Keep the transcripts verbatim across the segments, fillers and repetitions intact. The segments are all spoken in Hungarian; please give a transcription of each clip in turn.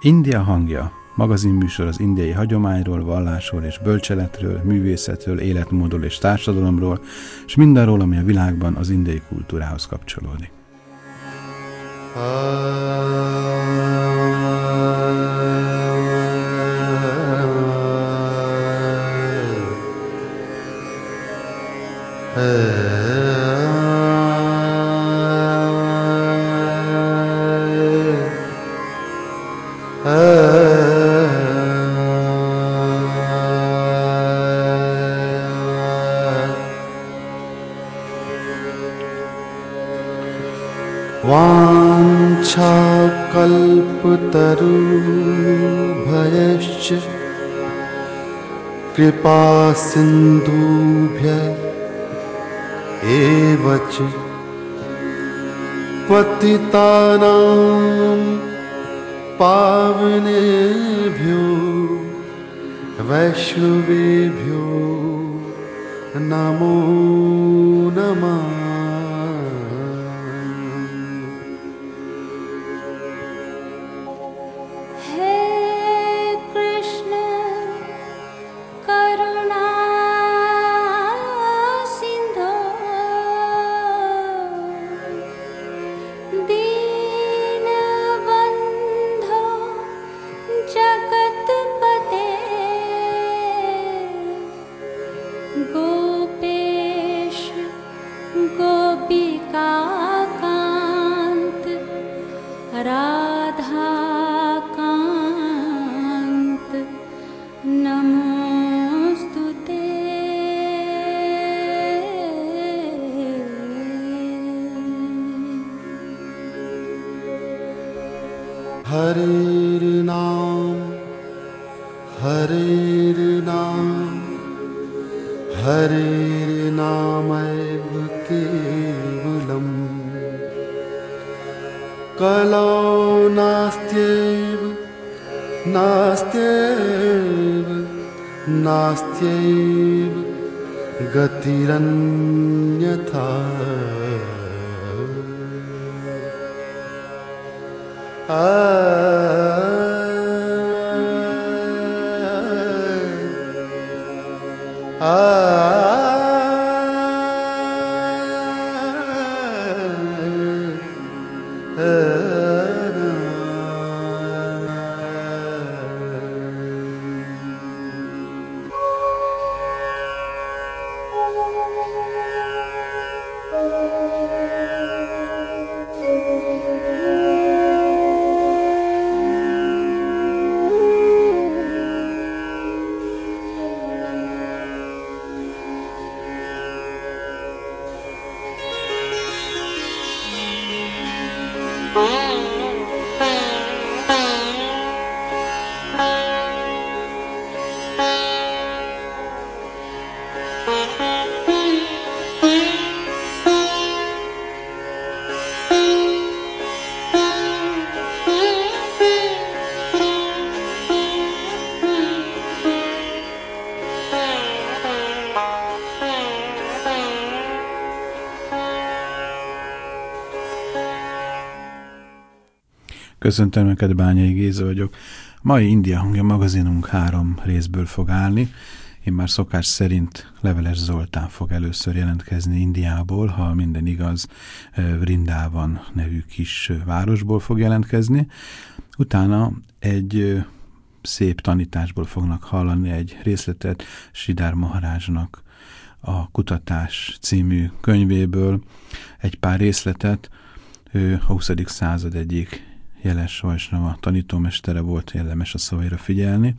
India hangja, magazinműsor az indiai hagyományról, vallásról és bölcseletről, művészetről, életmódról és társadalomról, és mindarról, ami a világban az indiai kultúrához kapcsolódik. वाञ्छाकल्पतरुभ्यश्च कृपासिन्धुभ्य एव च पतितानां पावनेभ्यो वैष्णवेभ्यो नमो नमः। हरेर नाम हरेर नाम हरेर नामैव केवलम् कलौ नास्त्यैव नास्त्यैव नास्त्यैव गतिरन्यथा। आ आ Köszöntöm Önöket, Bányai Géza vagyok. Mai India hangja magazinunk három részből fog állni. Én már szokás szerint Leveles Zoltán fog először jelentkezni Indiából, ha minden igaz, Vrindában nevű kis városból fog jelentkezni. Utána egy szép tanításból fognak hallani egy részletet Sridhar Maharajnak a Kutatás című könyvéből, egy pár részletet. Ő a huszadik század egyik jeles vajsnava tanítómestere volt, érdemes a szavaira figyelni,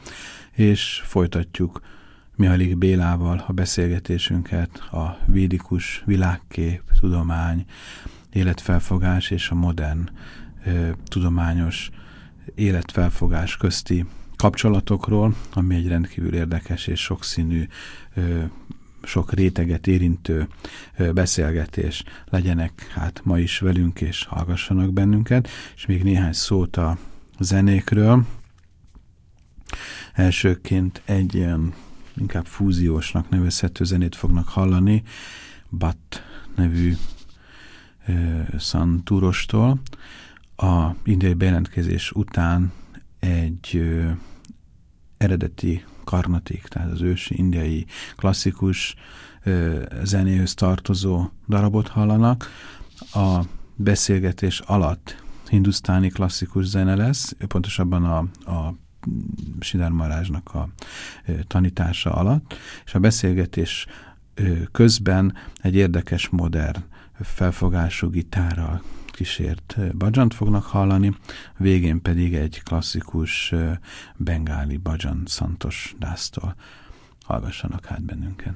és folytatjuk Mihalik Bélával a beszélgetésünket a védikus világkép, tudomány, életfelfogás és a modern ö, tudományos életfelfogás közti kapcsolatokról, ami egy rendkívül érdekes és sokszínű, ö, sok réteget érintő ö, beszélgetés. Legyenek hát ma is velünk, és hallgassanak bennünket, és még néhány szót a zenékről. Elsőként egy ilyen inkább fúziósnak nevezhető zenét fognak hallani, Bhatt nevű ö, szantúrostól. A indiai bejelentkezés után egy ö, eredeti karnatik, tehát az ősi indiai klasszikus ö, zenéhöz tartozó darabot hallanak. A beszélgetés alatt hindusztáni klasszikus zene lesz, pontosabban a, a Sridhar Maharajnak a ö, tanítása alatt, és a beszélgetés ö, közben egy érdekes, modern felfogású gitárral kísért bhajant fognak hallani, végén pedig egy klasszikus ö, bengáli bhajan Santosh Das-tól. Hallgassanak hát bennünket.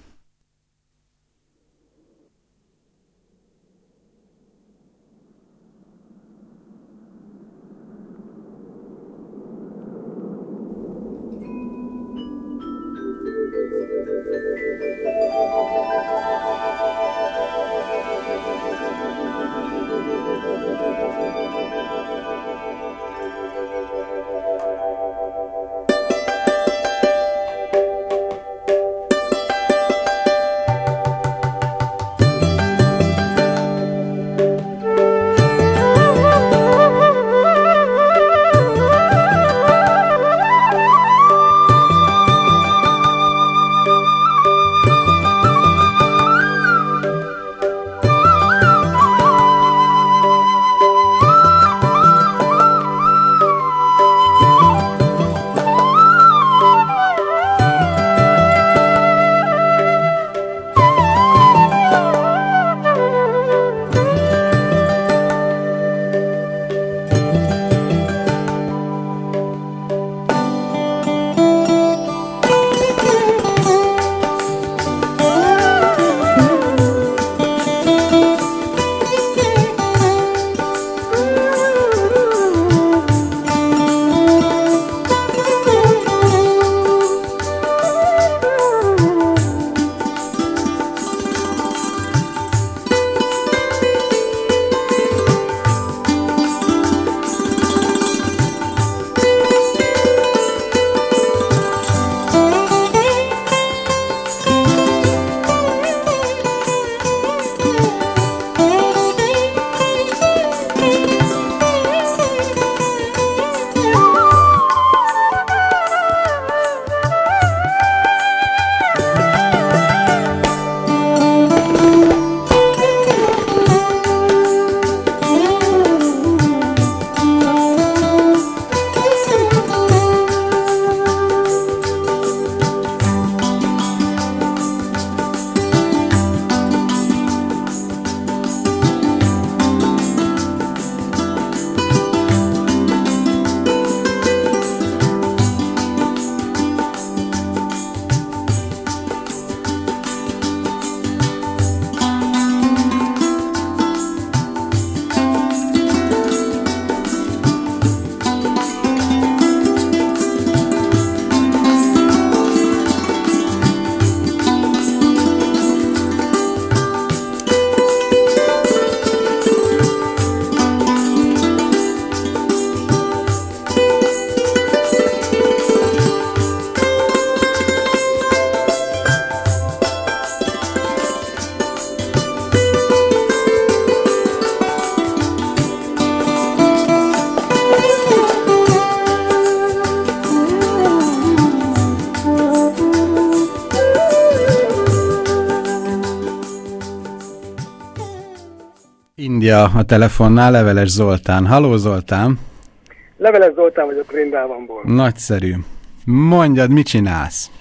India a telefonnál, Leveles Zoltán. Halló Zoltán! Leveles Zoltán vagyok Vrindávamból. Nagyszerű. Mondjad, mit csinálsz?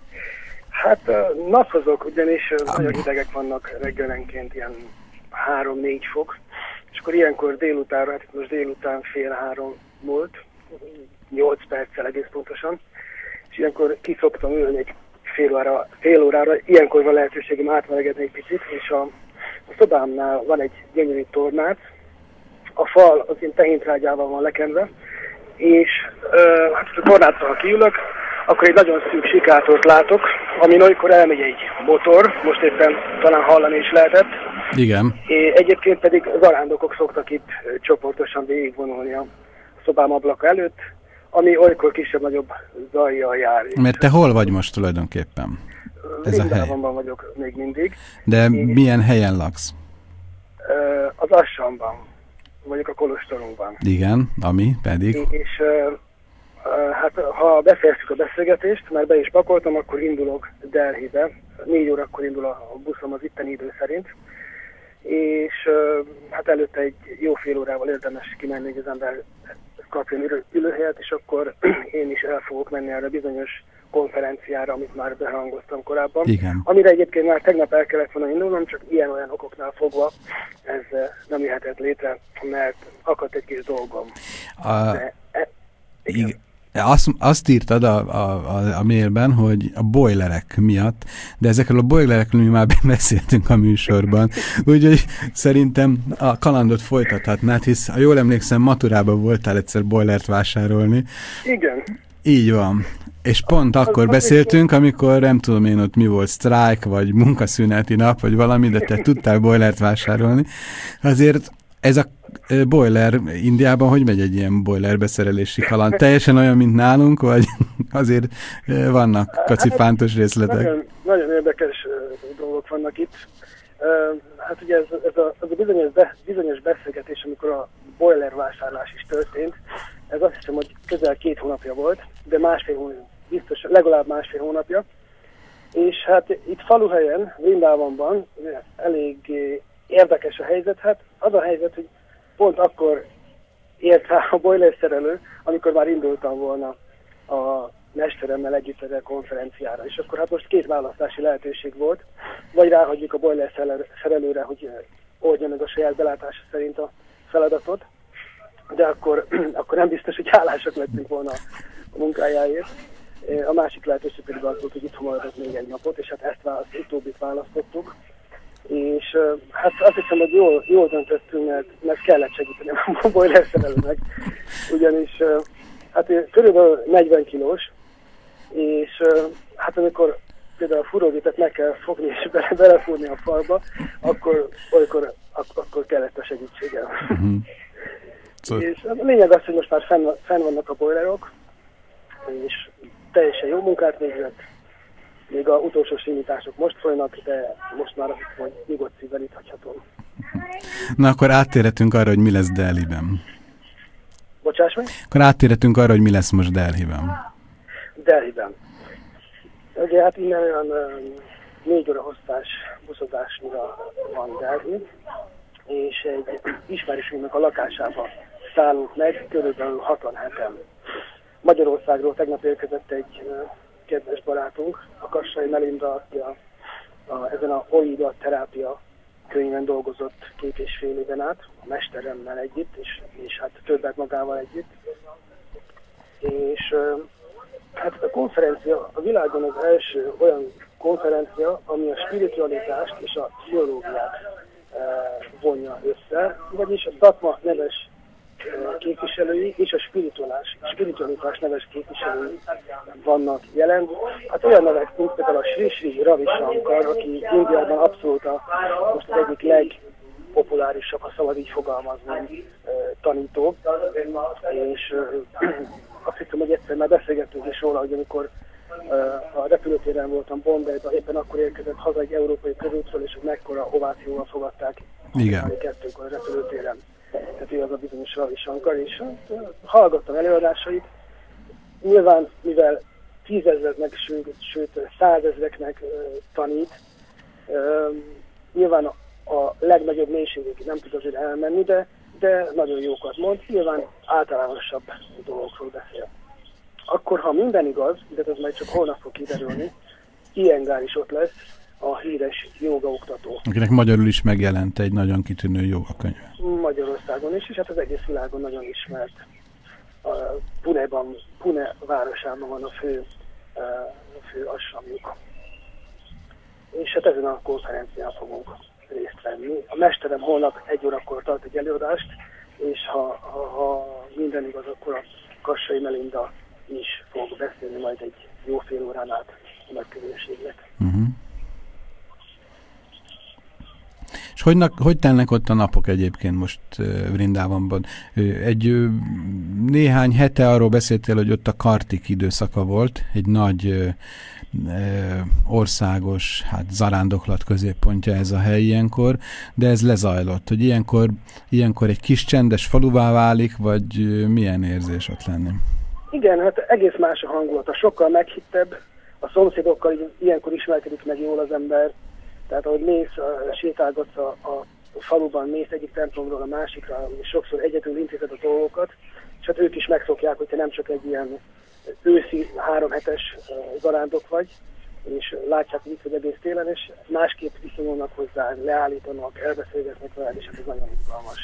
Hát napozok, ugyanis nagyon hidegek vannak reggelenként, ilyen három-négy fok, és akkor ilyenkor délutánra, hát most délután fél három volt, nyolc perccel egész pontosan, és ilyenkor ki szoktam ülni egy fél, óra, fél órára, ilyenkor van lehetőségem átmelegedni egy picit, és a, a szobámnál van egy gyönyörű tornác, a fal az én tehintrágyával van lekenve, és uh, hát a tornáccal, ha kiülök, akkor egy nagyon szűk sikátort látok, amin olykor elmegy egy motor, most éppen talán hallani is lehetett. Igen. És egyébként pedig zarándokok szoktak itt csoportosan végigvonulni a szobám ablaka előtt, ami olykor kisebb-nagyobb zajjal jár. Mert te hol vagy most tulajdonképpen? Ez a hely. Vrindávamban vagyok még mindig. De és milyen helyen laksz? Az Assamban, vagyok a kolostorunkban. Igen, ami pedig? És Hát ha befejeztük a beszélgetést, már be is pakoltam, akkor indulok Delhibe. Négy órakor indul a buszom az itteni idő szerint. És hát előtte egy jó fél órával érdemes kimenni, hogy az ember kapjon ülő, ülőhelyet, és akkor én is el fogok menni erre bizonyos konferenciára, amit már behangoztam korábban. Igen. Amire egyébként már tegnap el kellett volna indulnom, csak ilyen-olyan okoknál fogva ez nem jöhetett létre, mert akadt egy kis dolgom. A... De, e, igen. igen. Azt, azt írtad a, a, a, a mailben, hogy a boilerek miatt, de ezekről a boilerekről mi már beszéltünk a műsorban, úgyhogy szerintem a kalandot folytathatnád, hisz, ha jól emlékszem, maturában voltál egyszer boilert vásárolni. Igen. Így van. És pont akkor beszéltünk, amikor nem tudom én ott mi volt, sztrájk, vagy munkaszüneti nap, vagy valami, de te tudtál boilert vásárolni. Azért ez a boiler Indiában, hogy megy egy ilyen boiler beszerelési kaland? Teljesen olyan, mint nálunk, vagy azért vannak kacifántos részletek? Nagyon, nagyon érdekes dolgok vannak itt. Hát ugye ez, ez, a, ez a bizonyos, be, bizonyos beszélgetés, amikor a boiler vásárlás is történt, ez azt hiszem, hogy közel két hónapja volt, de másfél hónapja, biztos, legalább másfél hónapja. És hát itt faluhelyen, Vrindávonban elég érdekes a helyzet. Hát az a helyzet, hogy pont akkor ért rá a boiler szerelő, amikor már indultam volna a mesteremmel együtt erre a konferenciára. És akkor hát most két választási lehetőség volt, vagy ráhagyjuk a boiler szerelőre, hogy oldja meg a saját belátása szerint a feladatot, de akkor, akkor nem biztos, hogy hálásak lettünk volna a munkájáért. A másik lehetőség pedig az volt, hogy itt maradott még egy napot, és hát ezt az utóbbit választottuk. És hát azt hiszem, hogy jól, jól döntöttünk, mert, mert kellett segíteni a boiler szerelőnek, ugyanis hát körülbelül negyven kilós, és hát amikor például a furógépet meg kell fogni és bele, belefúrni a falba, akkor, olykor, ak- akkor kellett a segítségem. Mm-hmm. Szóval... És a lényeg az, hogy most már fenn, fenn vannak a boilerok, és teljesen jó munkát végzett. Még a utolsó simítások most folynak, de most már azt hiszem, hogy nyugodt szívvel itt hagyhatom. Na akkor áttérhetünk arra, hogy mi lesz Delhiben. Bocsáss meg? Akkor áttérhetünk arra, hogy mi lesz most Delhiben. Delhiben. Ugye hát innen olyan um, négy óra hosszás buszozásra van Delhi, és egy ismerősünknek a lakásába szállunk meg, körülbelül hatvan-heten. Magyarországról tegnap érkezett egy uh, kedves barátunk, a Kassai Melinda, aki a, a, ezen a Oida terápia könyven dolgozott két és fél éven át, a mesteremmel együtt, és, és hát többet magával együtt. És uh, hát a konferencia a világon az első olyan konferencia, ami a spiritualitást és a pszichológiát uh, vonja össze, vagyis a Szatma neves képviselői és a spiritualitás, spiritualitás neves képviselői vannak jelen. Hát olyan nevek, mint például a Sri Sri Ravi Shankar, aki Indiában abszolút a, most az egyik legpopulárisabb, ha szabad így fogalmazni, tanító. És azt hiszem, hogy egyszer már beszélgettünk is róla, hogy amikor a repülőtéren voltam Bombayban, éppen akkor érkezett haza egy európai körútról, és hogy mekkora ovációval fogadták kettőkor a repülőtéren. Tehát ő az a bizonyos Ravi Shankar, és hát, hallgattam előadásait. Nyilván, mivel tízezreknek, sőt, sőt százezreknek uh, tanít, uh, nyilván a, a legnagyobb mélységig nem tud azért elmenni, de, de nagyon jókat mond, nyilván általánosabb dolgokról beszél. Akkor, ha minden igaz, de ez majd csak holnap fog kiderülni, Iyengar is ott lesz, a híres jógaoktató. Akinek magyarul is megjelent egy nagyon kitűnő jógakönyve. Magyarországon is, és hát az egész világon nagyon ismert. A Puneban, Pune városában van a fő, a fő asramjuk. És hát ezen a konferencián fogunk részt venni. A mesterem holnap egy órakor tart egy előadást, és ha, ha, ha minden igaz, akkor a Kassai Melinda is fog beszélni majd egy jó fél órán át a nagyközönségnek. Uh-huh. És hogy, hogy telnek ott a napok egyébként most uh, Vrindávonban? Uh, egy uh, néhány hete arról beszéltél, hogy ott a Kartik időszaka volt, egy nagy uh, uh, országos hát, zarándoklat középpontja ez a hely ilyenkor, de ez lezajlott, hogy ilyenkor, ilyenkor egy kis csendes faluvá válik, vagy uh, milyen érzés ott lenni? Igen, hát egész más a hangulata, sokkal meghittebb, a szomszédokkal ilyenkor ismerkedik meg jól az ember, tehát ahogy mész, sétálgatsz a, a faluban, mész egyik templomról a másikra, és sokszor egyedül intézed a dolgokat, és hát ők is megszokják, hogyha nem csak egy ilyen őszi, három hetes zarándok vagy, és látják, hogy itt vagy egész télen, és másképp viszonyulnak hozzá, leállítanak, elbeszélgetnek veled, és ez nagyon izgalmas.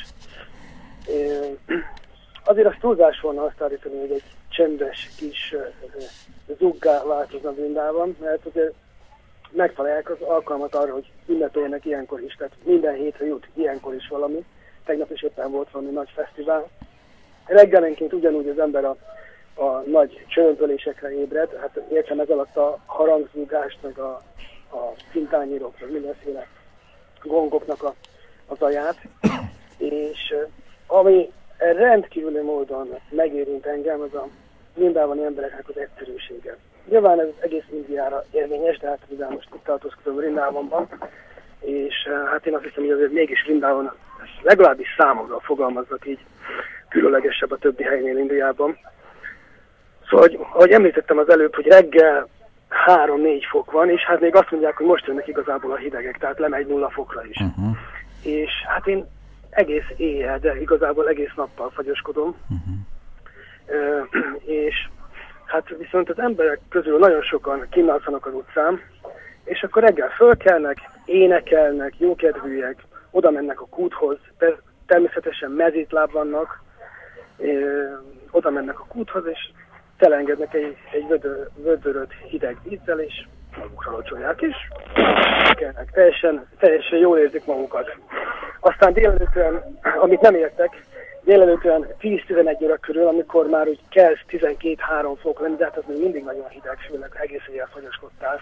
Azért az túlzás volna azt állítani, hogy egy csendes kis zuggá változna Vrindában, mert azért megtalálják az alkalmat arra, hogy ünnepeljenek ilyenkor is, tehát minden hétre jut ilyenkor is valami. Tegnap is éppen volt valami nagy fesztivál. Reggelenként ugyanúgy az ember a, a nagy csörömpölésekre ébred, hát értem ez alatt a harangzúgást, meg a, a szintányírok, meg mindenféle gongoknak a, a zaját, és ami rendkívüli módon megérint engem, az a mindávani embereknek az egyszerűsége. Nyilván ez egész Indiára érvényes, de hát mivel most itt tartózkodom Vrindávonban, és hát én azt hiszem, hogy azért mégis Vrindávon legalábbis számomra fogalmaznak így különlegesebb a többi helynél Indiában. Szóval, hogy, ahogy említettem az előbb, hogy reggel három-négy fok van, és hát még azt mondják, hogy most jönnek igazából a hidegek, tehát lemegy nulla fokra is. Uh-huh. És hát én egész éjjel, de igazából egész nappal fagyoskodom. Uh-huh. Uh, és hát viszont az emberek közül nagyon sokan kínálszanak az utcán, és akkor reggel fölkelnek, énekelnek, jókedvűek, oda mennek a kúthoz, természetesen mezítláb vannak, uh, oda mennek a kúthoz, és telengednek egy, egy vödör, vödöröt hideg vízzel, és magukra locsolják is. Kelnek. Teljesen, teljesen jól érzik magukat. Aztán délelőttön, amit nem értek, délelőttön tíz-tizenegy óra körül, amikor már úgy kezd tizenkét-három fok lenni, de hát az még mindig nagyon hideg, főleg egész éjjel fagyoskodtál.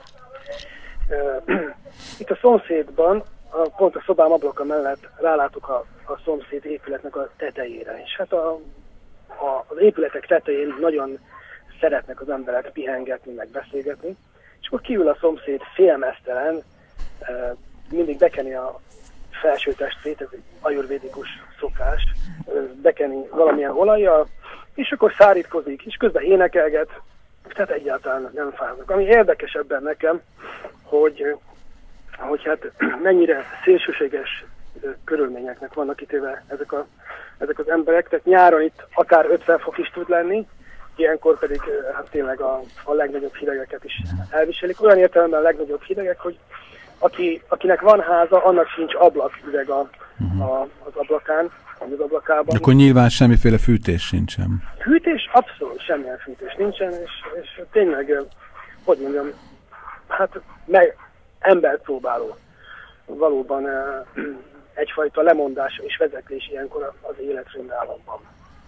Itt a szomszédban, a, pont a szobám ablaka mellett rálátok a, a szomszéd épületnek a tetejére. És hát a, a, az épületek tetején nagyon szeretnek az emberek pihengetni, meg beszélgetni. És akkor kiül a szomszéd félmeztelen, mindig bekeni a felső testét, ez egy ajurvédikus szokás, bekeni valamilyen olajjal, és akkor szárítkozik, és közben énekelget, tehát egyáltalán nem fáznak. Ami érdekesebben nekem, hogy, hogy hát mennyire szélsőséges körülményeknek vannak kitéve ezek, a, ezek az emberek, tehát nyáron itt akár ötven fok is tud lenni, ilyenkor pedig hát tényleg a, a legnagyobb hidegeket is elviselik. Olyan értelemben a legnagyobb hidegek, hogy aki, akinek van háza, annak sincs ablaküveg a, a, az ablakán, az ablakában. Akkor nyilván semmiféle fűtés sincsen. Fűtés? Abszolút semmilyen fűtés nincsen, és, és tényleg, hogy mondjam, hát meg embert próbáló. Valóban egyfajta lemondás és vezetés ilyenkor az élet Vrindávonban.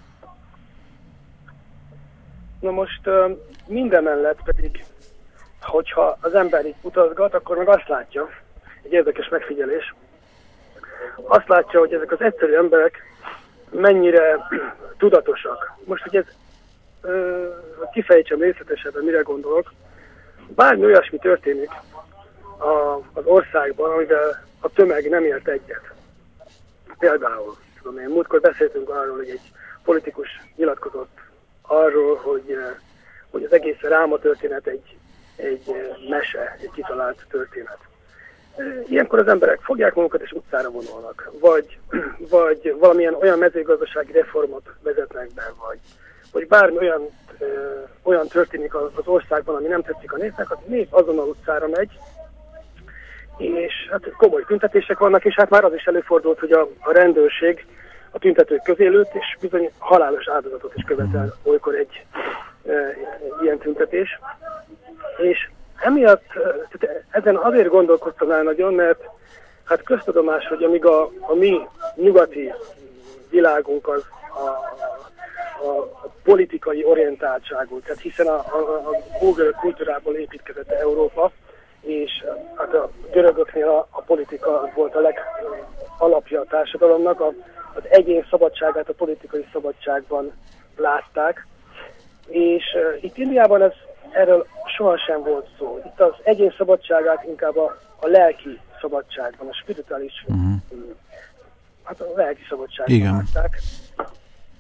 Na most mindemellett pedig, hogyha az ember így utazgat, akkor meg azt látja, egy érdekes megfigyelés, azt látja, hogy ezek az egyszerű emberek mennyire tudatosak. Most, hogy ez kifejtsem részletesebben, mire gondolok, bármi olyasmi történik a, az országban, amivel a tömeg nem ért egyet. Például, tudom én, múltkor beszéltünk arról, hogy egy politikus nyilatkozott arról, hogy, hogy az egész ráma történet egy, egy mese, egy kitalált történet. Ilyenkor az emberek fogják magukat és utcára vonulnak, vagy, vagy valamilyen olyan mezőgazdasági reformot vezetnek be, vagy, vagy bármi olyan, ö, olyan történik az országban, ami nem tetszik a népnek, a nép azonnal utcára megy, és hát komoly tüntetések vannak, és hát már az is előfordult, hogy a, a rendőrség a tüntetők közé lőtt, és bizony halálos áldozatot is követel olykor egy e, ilyen tüntetés. És emiatt tehát ezen azért gondolkodtam el nagyon, mert hát köztudomás, hogy amíg a, a mi nyugati világunk az a, a, a politikai orientáltságú, tehát hiszen a, a, a Google kultúrából építkezett Európa, és hát a görögöknél a, a politika volt a legalapja a társadalomnak, a, az egyén szabadságát a politikai szabadságban látták, és uh, itt Indiában ez erről sohasem volt szó. Itt az egyén szabadságát inkább a, a lelki szabadságban, a spirituális, uh-huh. hát a lelki szabadságban Igen. látták.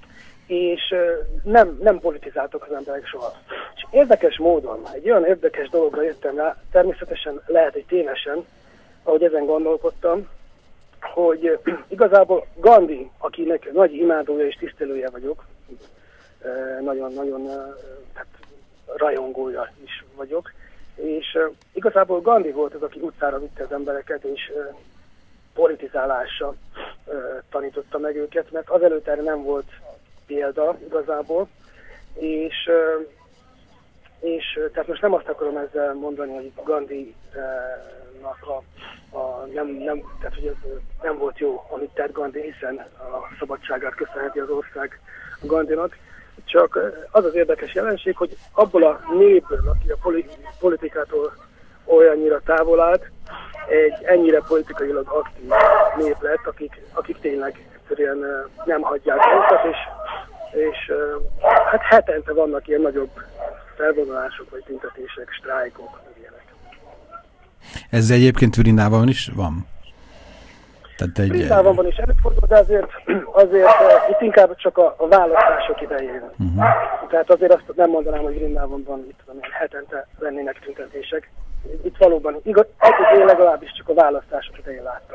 és nem, nem politizáltak az emberek soha. És érdekes módon, egy olyan érdekes dologra jöttem rá, természetesen lehet, hogy tévesen, ahogy ezen gondolkodtam, hogy igazából Gandhi, akinek nagy imádója és tisztelője vagyok, nagyon-nagyon hát, rajongója is vagyok, és igazából Gandhi volt az, aki utcára vitte az embereket, és politizálásra tanította meg őket, mert azelőtt erre nem volt példa igazából, és, és tehát most nem azt akarom ezzel mondani, hogy Gandhi-nak a, a nem, nem, tehát, hogy ez nem volt jó, amit tett Gandhi, hiszen a szabadságát köszönheti az ország a Gandhinak, csak az az érdekes jelenség, hogy abból a népből, aki a politikától olyannyira távol állt, egy ennyire politikailag aktív nép lett, akik, akik tényleg egyszerűen nem hagyják őket, és, és hát hetente vannak ilyen nagyobb felvonulások, vagy tüntetések, sztrájkok, ilyenek. Ez egyébként Vrindában is van? Tehát egy... Vrindában van is előfordul, de azért, azért itt inkább csak a, a választások idején. Uh-huh. Tehát azért azt nem mondanám, hogy Vrindában van, itt van, ilyen hetente lennének tüntetések. Itt valóban, igaz, eddig én legalábbis csak a választások idején láttam.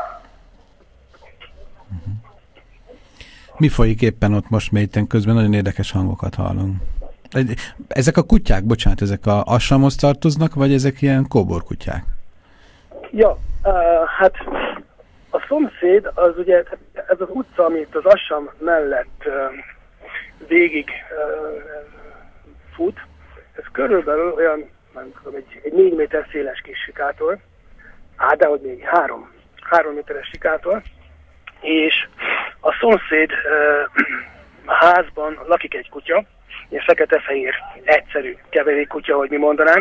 Uh-huh. Mi folyik éppen ott most mélyten közben? Nagyon érdekes hangokat hallunk. Ezek a kutyák, bocsánat, ezek a Assamhoz tartoznak, vagy ezek ilyen kóborkutyák? Ja, uh, hát a szomszéd, az ugye, ez az utca, amit az Assam mellett uh, végig uh, fut, ez körülbelül olyan, nem tudom, egy, egy négy méter széles kis sikátor, á, de hogy még három, három méteres sikátor, és a szomszéd uh, házban lakik egy kutya, ilyen fekete-fehér, egyszerű, keverék kutya, ahogy mi mondanánk,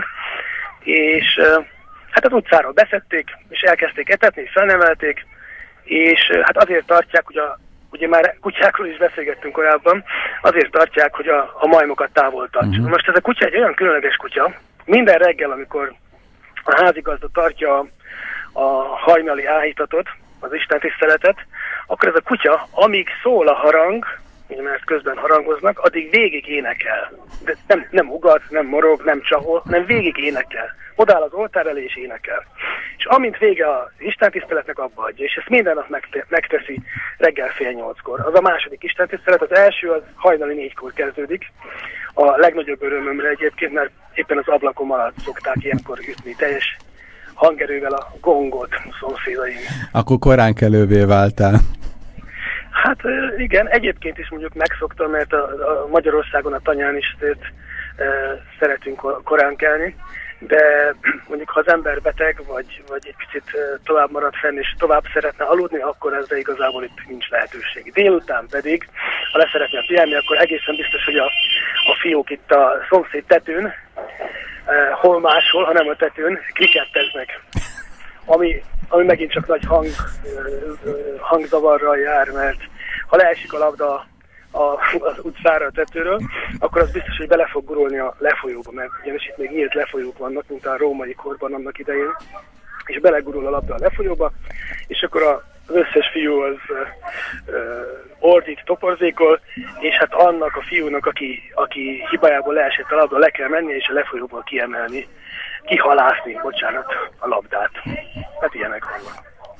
és uh, hát az utcáról beszedték, és elkezdték etetni, felnevelték, és uh, hát azért tartják, hogy a, ugye már kutyákról is beszélgettünk korábban, azért tartják, hogy a, a majmokat távol tartsa. Uh-huh. Most ez a kutya egy olyan különleges kutya, minden reggel, amikor a házigazda tartja a, a hajnali áhítatot, az istentiszteletet, akkor ez a kutya, amíg szól a harang, mert közben harangoznak, addig végig énekel. De nem, nem ugat, nem morog, nem csahol, nem végig énekel. Odáll az oltár elé és énekel. És amint vége az istentiszteletnek, abba adja. És ezt minden nap megteszi reggel fél nyolckor. Az a második istentisztelet, az első az hajnali négykor kezdődik. A legnagyobb örömömre egyébként, mert éppen az ablakom alatt szokták ilyenkor ütni teljes hangerővel a gongot szomszédaim. Akkor koránkelővé váltál. Hát igen, egyébként is mondjuk megszoktam, mert a, a Magyarországon a tanyán is szét, e, szeretünk korán kelni, de mondjuk ha az ember beteg, vagy, vagy egy picit tovább marad fenn, és tovább szeretne aludni, akkor ezzel igazából itt nincs lehetőség. Délután pedig, ha leszeretne pihenni, akkor egészen biztos, hogy a, a fiók itt a szomszéd tetőn, e, hol máshol, hanem a tetőn kriketteznek. Ami, ami megint csak nagy hang, hangzavarral jár, mert ha leesik a labda a, az utcára a tetőről, akkor az biztos, hogy bele fog gurulni a lefolyóba, mert ugyanis itt még nyílt lefolyók vannak, mint a római korban annak idején, és belegurul a labda a lefolyóba, és akkor az összes fiú az uh, ordít, toporzékol, és hát annak a fiúnak, aki, aki hibájából leesett a labda, le kell menni, és a lefolyóból kiemelni, kihalászni, bocsánat, a labdát. Hát ilyenek vannak.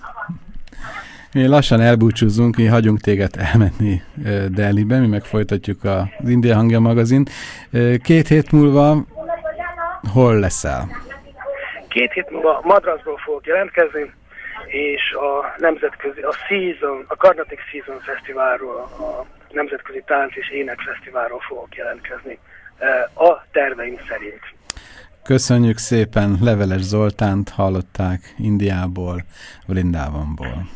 Mi lassan elbúcsúzzunk, mi hagyunk téged elmenni Delhibe, mi meg folytatjuk az India Hangja magazin. Két hét múlva hol leszel? Két hét múlva Madrasból fogok jelentkezni, és a nemzetközi, a Season, a Carnatic Season Fesztiválról, a Nemzetközi Tánc és Ének Fesztiválról fogok jelentkezni a terveim szerint. Köszönjük szépen, Leveles Zoltánt hallották Indiából, Vrindávonból.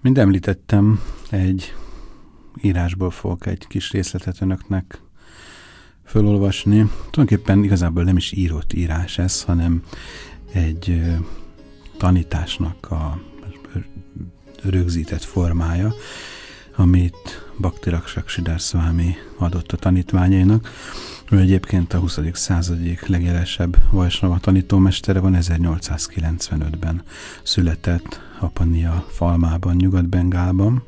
Mint említettem, egy írásból fogok egy kis részletet önöknek fölolvasni. Tulajdonképpen igazából nem is írott írás ez, hanem egy tanításnak a rögzített formája, amit Bhakti Rakshak Siddhar Swami adott a tanítványainak. Ő egyébként a huszadik század egyik legjelesebb Vajsnava tanítómestere van, ezernyolcszázkilencvenötben született Apania falmában, Nyugat-Bengálban,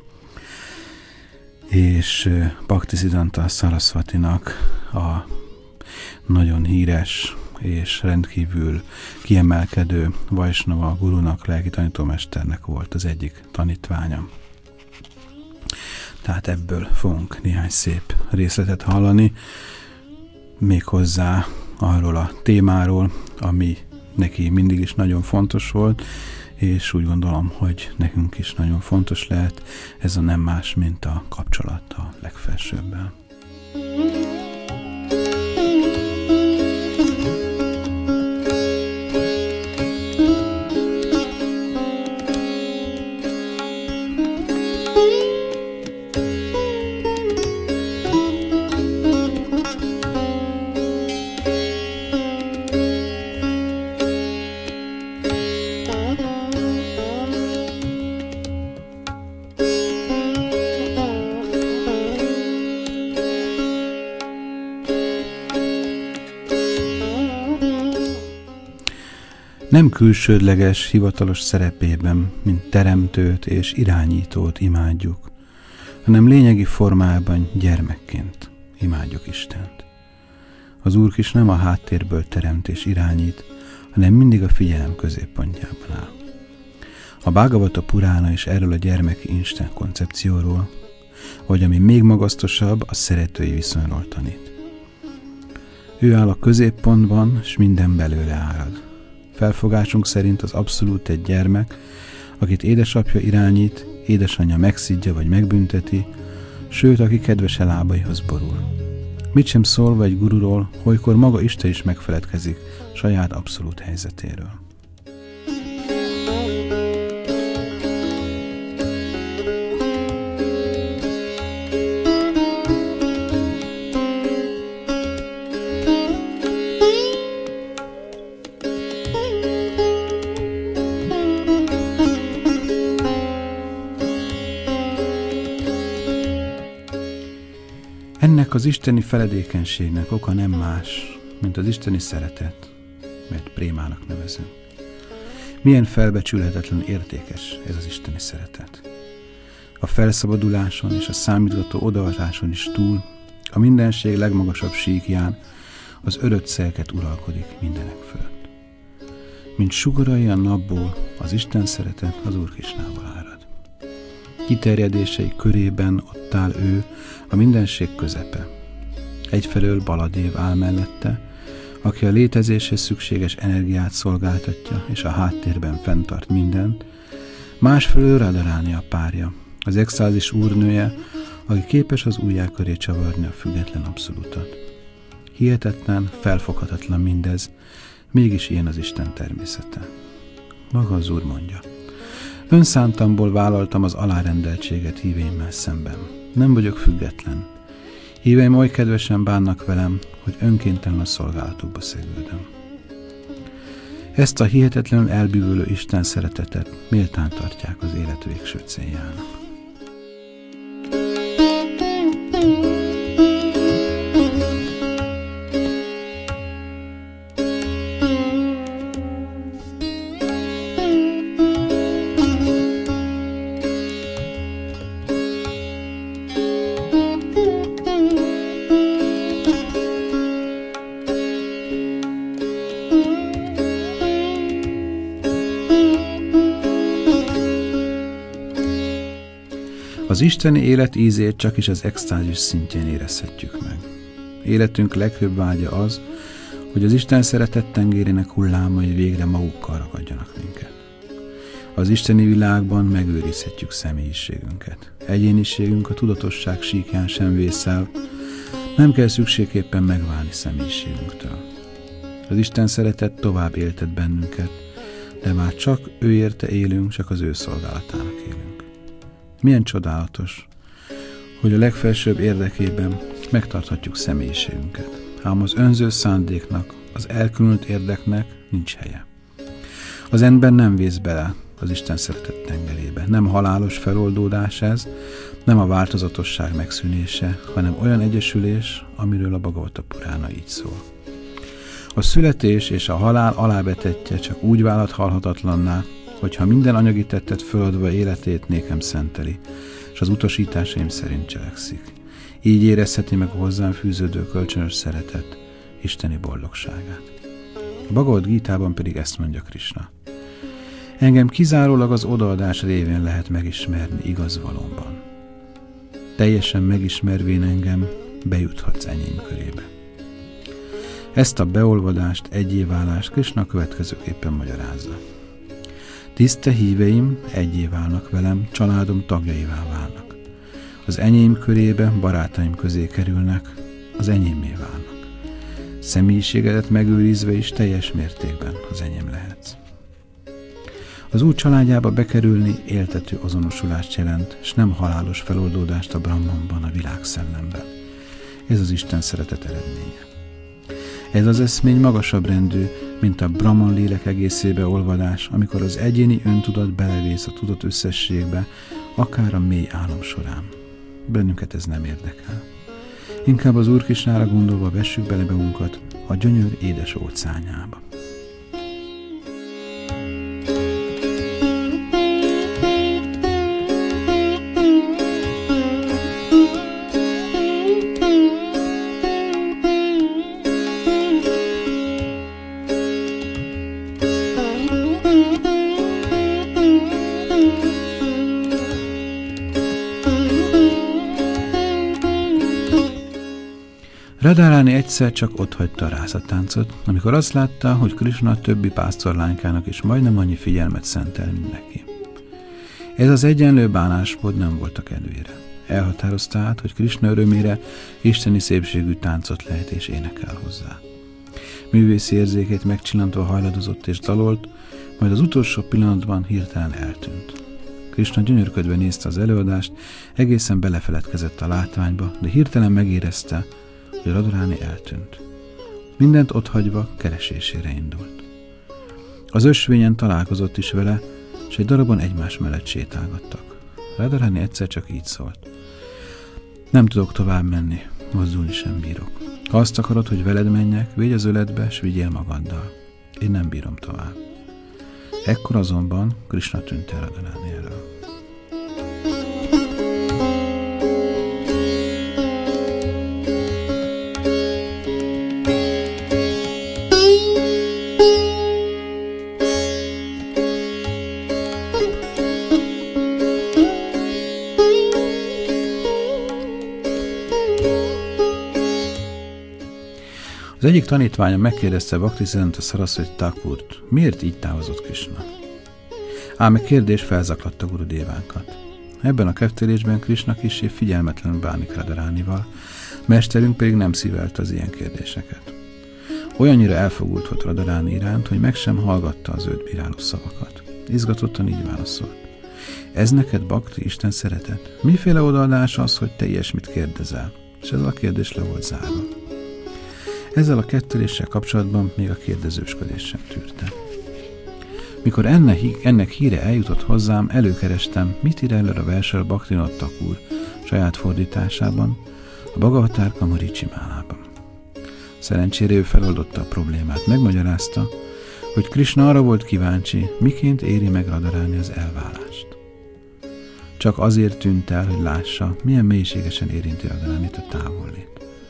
és Bhaktisiddhanta Saraswatinak a nagyon híres és rendkívül kiemelkedő Vajsnava gurunak, lelki tanítómesternek volt az egyik tanítványa. Tehát ebből fogunk néhány szép részletet hallani, méghozzá arról a témáról, ami neki mindig is nagyon fontos volt, és úgy gondolom, hogy nekünk is nagyon fontos lehet, ez a nem más, mint a kapcsolat a legfelsőbbel. Nem külsődleges, hivatalos szerepében, mint teremtőt és irányítót imádjuk, hanem lényegi formában gyermekként imádjuk Istent. Az Úr is nem a háttérből teremt és irányít, hanem mindig a figyelem középpontjában áll. A Bhagavata Purána is erről a gyermeki Isten koncepcióról, vagy ami még magasztosabb, a szeretői viszonyról tanít. Ő áll a középpontban, s minden belőle árad. Felfogásunk szerint az abszolút egy gyermek, akit édesapja irányít, édesanyja megszidja vagy megbünteti, sőt, aki kedvese lábaihoz borul. Mit sem szólva egy gururól, olykor maga Isten is megfeledkezik saját abszolút helyzetéről. Ennek az isteni feledékenységnek oka nem más, mint az isteni szeretet, mert prémának nevezünk. Milyen felbecsülhetetlen értékes ez az isteni szeretet. A felszabaduláson és a számítgató odaadáson is túl, a mindenség legmagasabb síkján az örött szelket uralkodik mindenek fölött. Mint sugarai a napból, az Isten szeretet az Úr Krisnával árad. Kiterjedései körében ott áll ő, a mindenség közepe. Egyfelől Baladév áll mellette, aki a létezéshez szükséges energiát szolgáltatja, és a háttérben fenntart mindent, másfelől Radharani a párja, az extázis úrnője, aki képes az ujjá köré csavarni a független abszolútat. Hihetetlen, felfoghatatlan mindez, mégis ilyen az Isten természete. Maga az Úr mondja: önszántamból vállaltam az alárendeltséget híveimmel szemben. Nem vagyok független. Híveim oly kedvesen bánnak velem, hogy önkéntelen a szolgálatukba szegődöm. Ezt a hihetetlenül elbűvölő Isten szeretetet méltán tartják az élet végső céljának. Az isteni élet ízét csak is az extázis szintjén érezhetjük meg. Életünk leghőbb vágya az, hogy az Isten szeretet tengérének hullámai végre magukkal ragadjanak minket. Az isteni világban megőrizhetjük személyiségünket. Egyéniségünk a tudatosság síkján sem vészel, nem kell szükségképpen megválni személyiségünktől. Az Isten szeretet tovább éltet bennünket, de már csak ő érte élünk, csak az ő szolgálatának élünk. Milyen csodálatos, hogy a legfelsőbb érdekében megtarthatjuk személyiségünket. Ám az önző szándéknak, az elkülönült érdeknek nincs helye. Az ember nem vész bele az Isten szeretet tengerébe. Nem halálos feloldódás ez, nem a változatosság megszűnése, hanem olyan egyesülés, amiről a Bhagavata Purána így szól. A születés és a halál alábetettje csak úgy vált halhatatlanná, hogyha minden anyagi tettet föladva életét nékem szenteli, és az utasításaim szerint cselekszik. Így érezheti meg a hozzám fűződő kölcsönös szeretet isteni boldogságát. A Bhagavad Gítában pedig ezt mondja Krisna. Engem kizárólag az odaadás révén lehet megismerni igaz valóban. Teljesen megismervén engem bejuthatsz enyém körébe. Ezt a beolvadást, egyéválást Krisna következőképpen magyarázza. Tiszte híveim egyé válnak velem, családom tagjaivá válnak. Az enyém körébe, barátaim közé kerülnek, az enyémé válnak. Személyiségedet megőrizve is teljes mértékben az enyém lehetsz. Az Úr családjába bekerülni éltető azonosulást jelent, s nem halálos feloldódást a Brahmanban, a világszellemben. Ez az Isten szeretet eredménye. Ez az eszmény magasabb rendű, mint a Brahman lélek egészébe olvadás, amikor az egyéni öntudat belevész a tudat összességbe, akár a mély álom során. Bennünket ez nem érdekel. Inkább az Úr Krisnára gondolva vessük bele magunkat a gyönyör édes óceánjába. Radharani egyszer csak otthagyta a rászatáncot, amikor azt látta, hogy Krisna a többi pásztorlánykának is majdnem annyi figyelmet szentel, mint neki. Ez az egyenlő bánásmód nem voltak előre. Elhatározta át, hogy Krisna örömére isteni szépségű táncot lehet és énekel hozzá. Művészi érzékét megcsillantva hajladozott és dalolt, majd az utolsó pillanatban hirtelen eltűnt. Krisna gyönyörködve nézte az előadást, egészen belefeledkezett a látványba, de hirtelen megérezte, hogy Radharani eltűnt. Mindent otthagyva keresésére indult. Az ösvényen találkozott is vele, és egy darabon egymás mellett sétálgattak. Radharani egyszer csak így szólt. Nem tudok tovább menni, mozdulni sem bírok. Ha azt akarod, hogy veled menjek, végy az öletbe, s vigyél magaddal. Én nem bírom tovább. Ekkor azonban Krisna tűnt el Radharani elől. Az egyik tanítványa megkérdezte Bhaktisiddhanta Saraswati Thakurt, miért így távozott Krisna. Ám a kérdés felzaklatta Gurudévánkat. Ebben a kettélésben Krisna kissé figyelmetlenül bánik Radharanival, mesterünk pedig nem szívelte az ilyen kérdéseket. Olyannyira elfogult volt Radharani iránt, hogy meg sem hallgatta az őt bíráló szavakat. Izgatottan így válaszolt. Ez neked bhakti, Isten szeretet? Miféle odaadás az, hogy te ilyesmit kérdezel? És ez a kérdés le volt zárva. Ezzel a ketteléssel kapcsolatban még a kérdezősködés sem tűrte. Mikor ennek, ennek híre eljutott hozzám, előkerestem, mit ír elő a versel Bhaktivinoda Thakur saját fordításában, a Bhagavatarka Maricsimálában. Szerencsére ő feloldotta a problémát, megmagyarázta, hogy Krisna arra volt kíváncsi, miként éri meg Radharani az elválást. Csak azért tűnt el, hogy lássa, milyen mélységesen érinti Radharanit a távollét.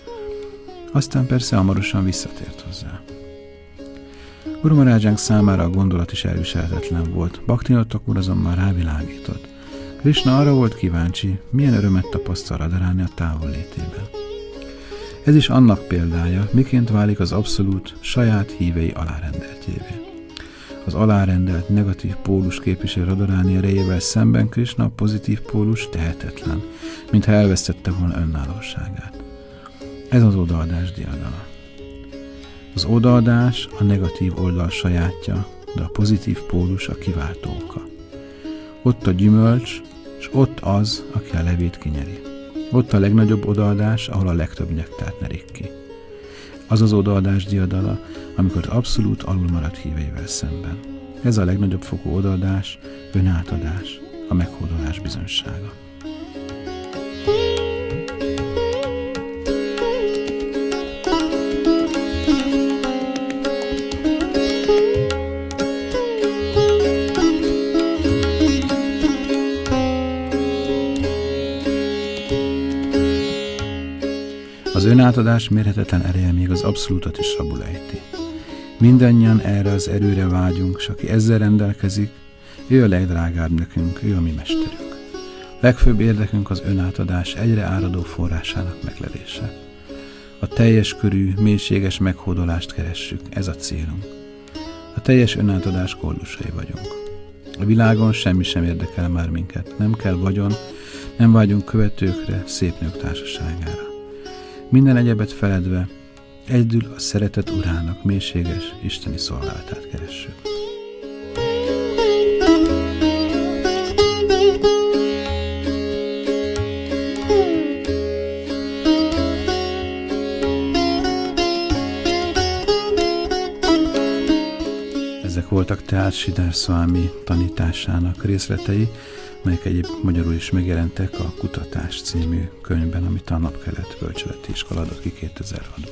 Aztán persze hamarosan visszatért hozzá. Guru Mahārājánk számára a gondolat is elviselhetetlen volt, Bhaktivinoda Thakur azonban rávilágított. Krisna arra volt kíváncsi, milyen örömet tapasztal Radharani a távollétében. Ez is annak példája, miként válik az abszolút saját hívei alárendeltjévé. Az alárendelt negatív pólus képvisel Radharani erejével szemben Krisna a pozitív pólus tehetetlen, mintha elvesztette volna önállóságát. Ez az odaadás diadala. Az odaadás a negatív oldal sajátja, de a pozitív pólus a kiváltó oka. Ott a gyümölcs, és ott az, aki a levét kinyeri. Ott a legnagyobb odaadás, ahol a legtöbb nektárt nyerik ki. Az az odaadás diadala, amikor abszolút alul maradt híveivel szemben. Ez a legnagyobb fokú odaadás, önátadás, a meghódolás bizonysága. Az önátadás mérhetetlen ereje még az abszolútot is rabul ejti. Mindannyian erre az erőre vágyunk, s aki ezzel rendelkezik, ő a legdrágább nekünk, ő a mi mesterünk. Legfőbb érdekünk az önátadás egyre áradó forrásának meglelése. A teljes körű, mélységes meghódolást keressük, ez a célunk. A teljes önátadás koldusai vagyunk. A világon semmi sem érdekel már minket, nem kell vagyon, nem vágyunk követőkre, szép nők társaságára. Minden egyebet feledve, egyedül a szeretet urának mélységes isteni szolgálatát keressük. Ezek voltak tehát Sridhar Swami tanításának részletei, melyek egyéb magyarul is megjelentek a Kutatás című könyvben, amit a Napkelet Bölcseleti Iskola adott ki kétezer-hatban.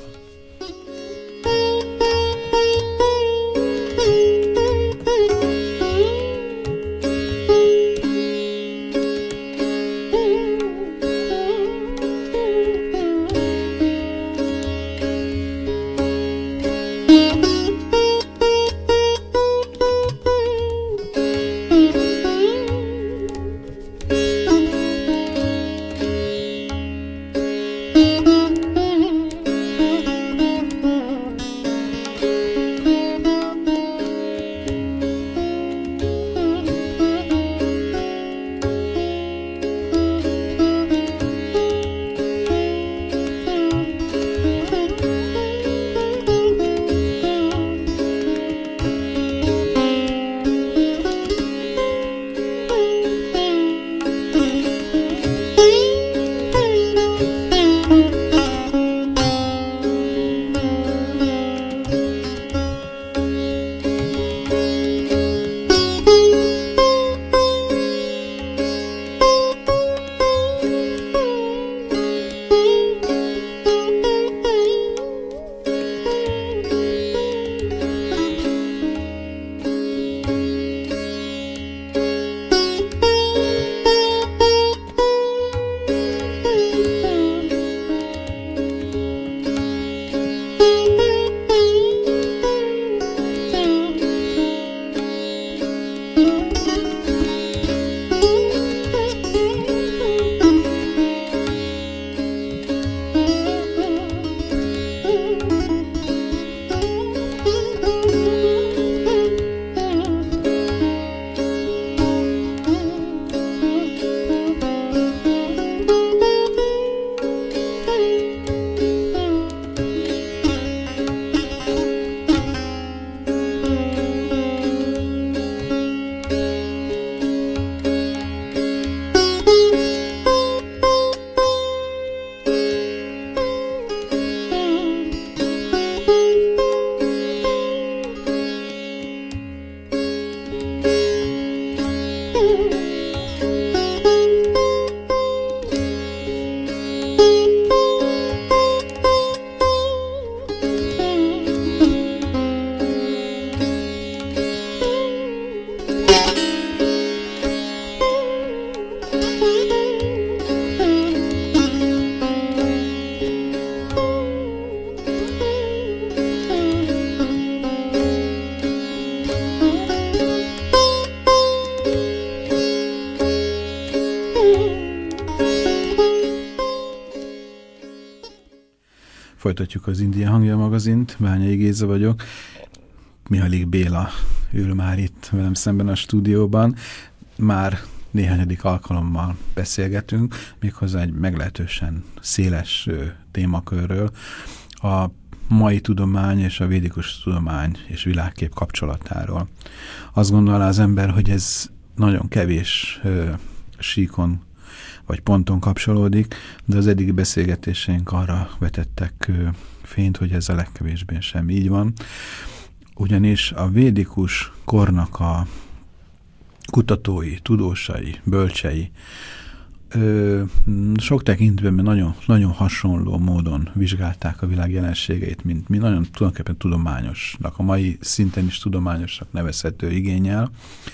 Folytatjuk az India Hangja magazint, Bányai Géza vagyok. Mihályik Béla ül már itt velem szemben a stúdióban. Már néhányadik alkalommal beszélgetünk, méghozzá egy meglehetősen széles témakörről. A mai tudomány és a védikus tudomány és világkép kapcsolatáról. Azt gondolná az ember, hogy ez nagyon kevés síkon vagy ponton kapcsolódik, de az eddigi beszélgetéseink arra vetettek fényt, hogy ez a legkevésbé sem így van. Ugyanis a védikus kornak a kutatói, tudósai, bölcsei ö, sok tekintetben nagyon, nagyon hasonló módon vizsgálták a világ jelenségeit, mint mi, nagyon tulajdonképpen tudományosnak, a mai szinten is tudományosnak nevezhető igénnyel,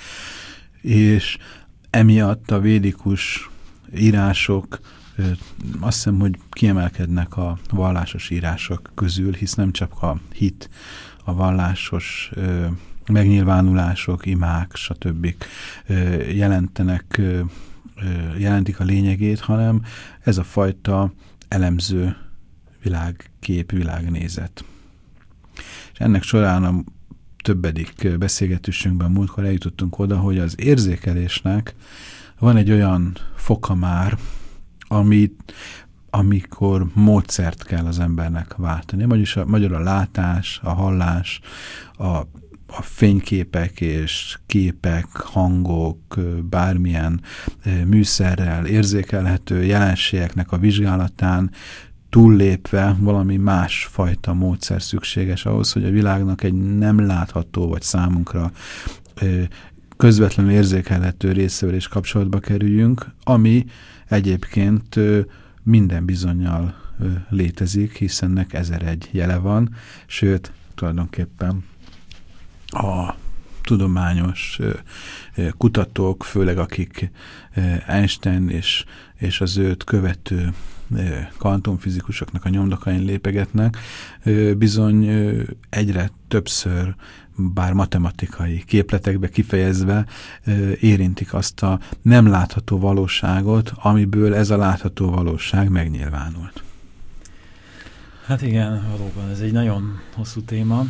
és emiatt a védikus írások ö, azt hiszem, hogy kiemelkednek a vallásos írások közül, hisz nem csak a hit, a vallásos ö, megnyilvánulások, imák, stb. jelentenek, jelentik a lényegét, hanem ez a fajta elemző világkép, világnézet. És ennek során a többedik beszélgetésünkben múltkor eljutottunk oda, hogy az érzékelésnek van egy olyan foka már, amit, amikor módszert kell az embernek váltani. Vagyis a, magyar a látás, a hallás, a a fényképek és képek, hangok, bármilyen műszerrel érzékelhető jelenségeknek a vizsgálatán túllépve valami másfajta módszer szükséges ahhoz, hogy a világnak egy nem látható vagy számunkra közvetlenül érzékelhető részével is kapcsolatba kerüljünk, ami egyébként minden bizonnyal létezik, hiszen ennek ezeregy jele van, sőt, tulajdonképpen a tudományos kutatók, főleg akik Einstein és, és az őt követő kvantumfizikusoknak a nyomdokain lépegetnek, bizony egyre többször, bár matematikai képletekbe kifejezve érintik azt a nem látható valóságot, amiből ez a látható valóság megnyilvánult. Hát igen, valóban ez egy nagyon hosszú téma.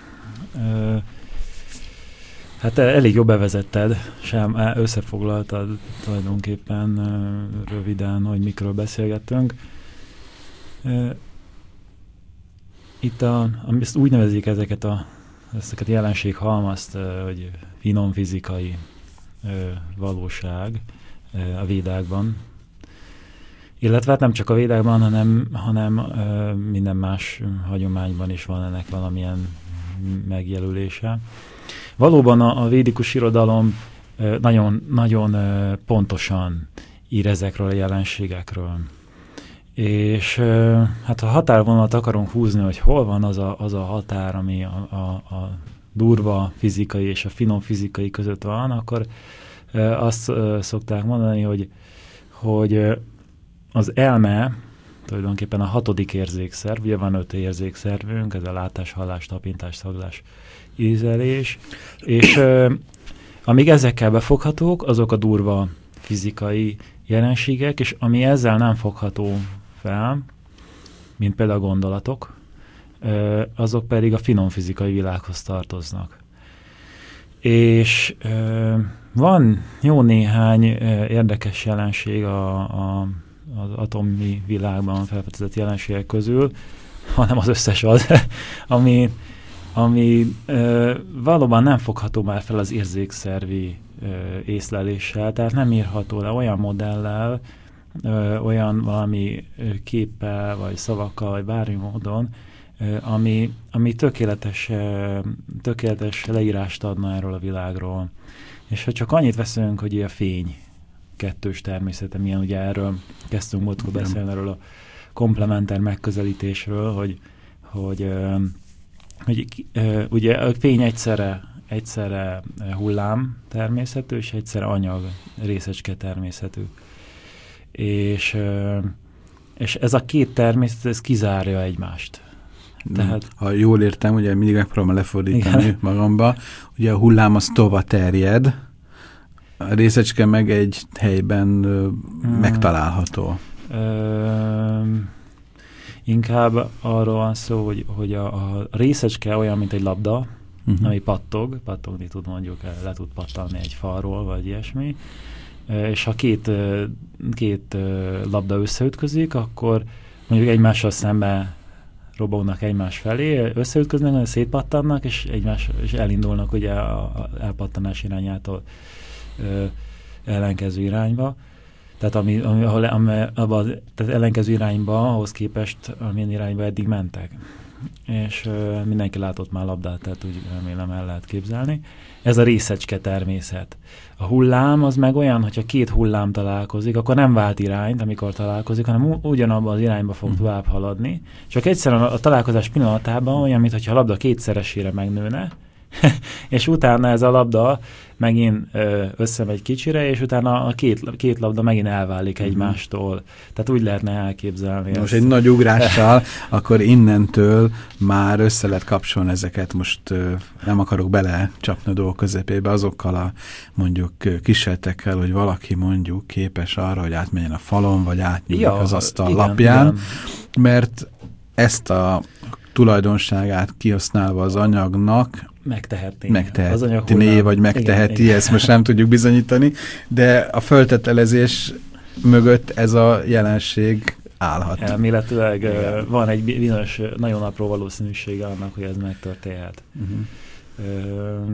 Hát elég jobb bevezetted, sem összefoglaltad tulajdonképpen röviden, hogy mikről beszélgettünk. Itt a, ezt úgy nevezik ezeket a, ezeket a jelenséghalmazt, hogy finom fizikai valóság a védákban. Illetve hát nem csak a védákban, hanem, hanem minden más hagyományban is van ennek valamilyen megjelölése. Valóban a, a védikus irodalom nagyon, nagyon pontosan ír ezekről a jelenségekről. És hát ha határvonalat akarunk húzni, hogy hol van az a, az a határ, ami a, a, a durva fizikai és a finom fizikai között van, akkor azt szokták mondani, hogy, hogy az elme, tulajdonképpen a hatodik érzékszerv, ugye van öt érzékszervünk, ez a látás, hallás, tapintás, szaglás, ízelés, és euh, amíg ezekkel befoghatók, azok a durva fizikai jelenségek, és ami ezzel nem fogható fel, mint például a gondolatok, euh, azok pedig a finom fizikai világhoz tartoznak. És euh, van jó néhány euh, érdekes jelenség a, a az atomi világban felfedezett jelenségek közül, hanem az összes az, ami, ami ö, valóban nem fogható már fel az érzékszervi ö, észleléssel, tehát nem írható le olyan modellel, ö, olyan valami képpel, vagy szavakkal, vagy bármi módon, ö, ami, ami tökéletes, ö, tökéletes leírást adna erről a világról. És ha csak annyit veszünk, hogy a fény kettős természete, milyen, ugye erről kezdtünk múltkor beszélni, erről a komplementer megközelítésről, hogy, hogy, hogy ugye a fény egyszerre, egyszerre hullám természetű, és egyszerre anyag részecske természetű. És, és ez a két természet, ez kizárja egymást. Tehát, ha jól értem, ugye mindig megpróbálom lefordítani igen. magamba, ugye a hullám az tova terjed, a részecske meg egy helyben ö, hmm. megtalálható. Ö, inkább arról van szó, hogy, hogy a, a részecske olyan, mint egy labda, uh-huh. ami pattog, pattogni tud, mondjuk le tud pattanni egy falról, vagy ilyesmi, és ha két, két labda összeütközik, akkor mondjuk egymással szembe robognak egymás felé, összeütköznek, szétpattannak, és, egymás, és elindulnak ugye a, a elpattanás irányától. ellenkező irányba. Tehát ami, ami, ahol, ami, abba, tehát ellenkező irányba, ahhoz képest, amilyen irányba eddig mentek. És uh, mindenki látott már labdát, tehát úgy remélem el lehet képzelni. Ez a részecske természet. A hullám az meg olyan, hogyha két hullám találkozik, akkor nem vált irányt, amikor találkozik, hanem ugyanabban az irányba fog mm. tovább haladni. Csak egyszerűen a, a találkozás pillanatában olyan, mintha a labda kétszeresére megnőne, és utána ez a labda megint ö, összemegy kicsire, és utána a két, két labda megint elválik mm-hmm. egymástól. Tehát úgy lehetne elképzelni. Most egy nagy ugrással, akkor innentől már össze lehet kapcsolni ezeket, most ö, nem akarok bele csapni a dolgok közepébe, azokkal a mondjuk kísérletekkel, hogy valaki mondjuk képes arra, hogy átmenjen a falon, vagy átnyúlik ja, az asztal igen, lapján, igen. Mert ezt a tulajdonságát kihasználva az anyagnak megtehetné, megtehetné vagy megteheti, igen, ezt most nem tudjuk bizonyítani, de a föltetelezés mögött ez a jelenség állhat. Elméletileg igen. Van egy bizonyos, nagyon apró valószínűsége annak, hogy ez megtörténhet. Uh-huh. Ö,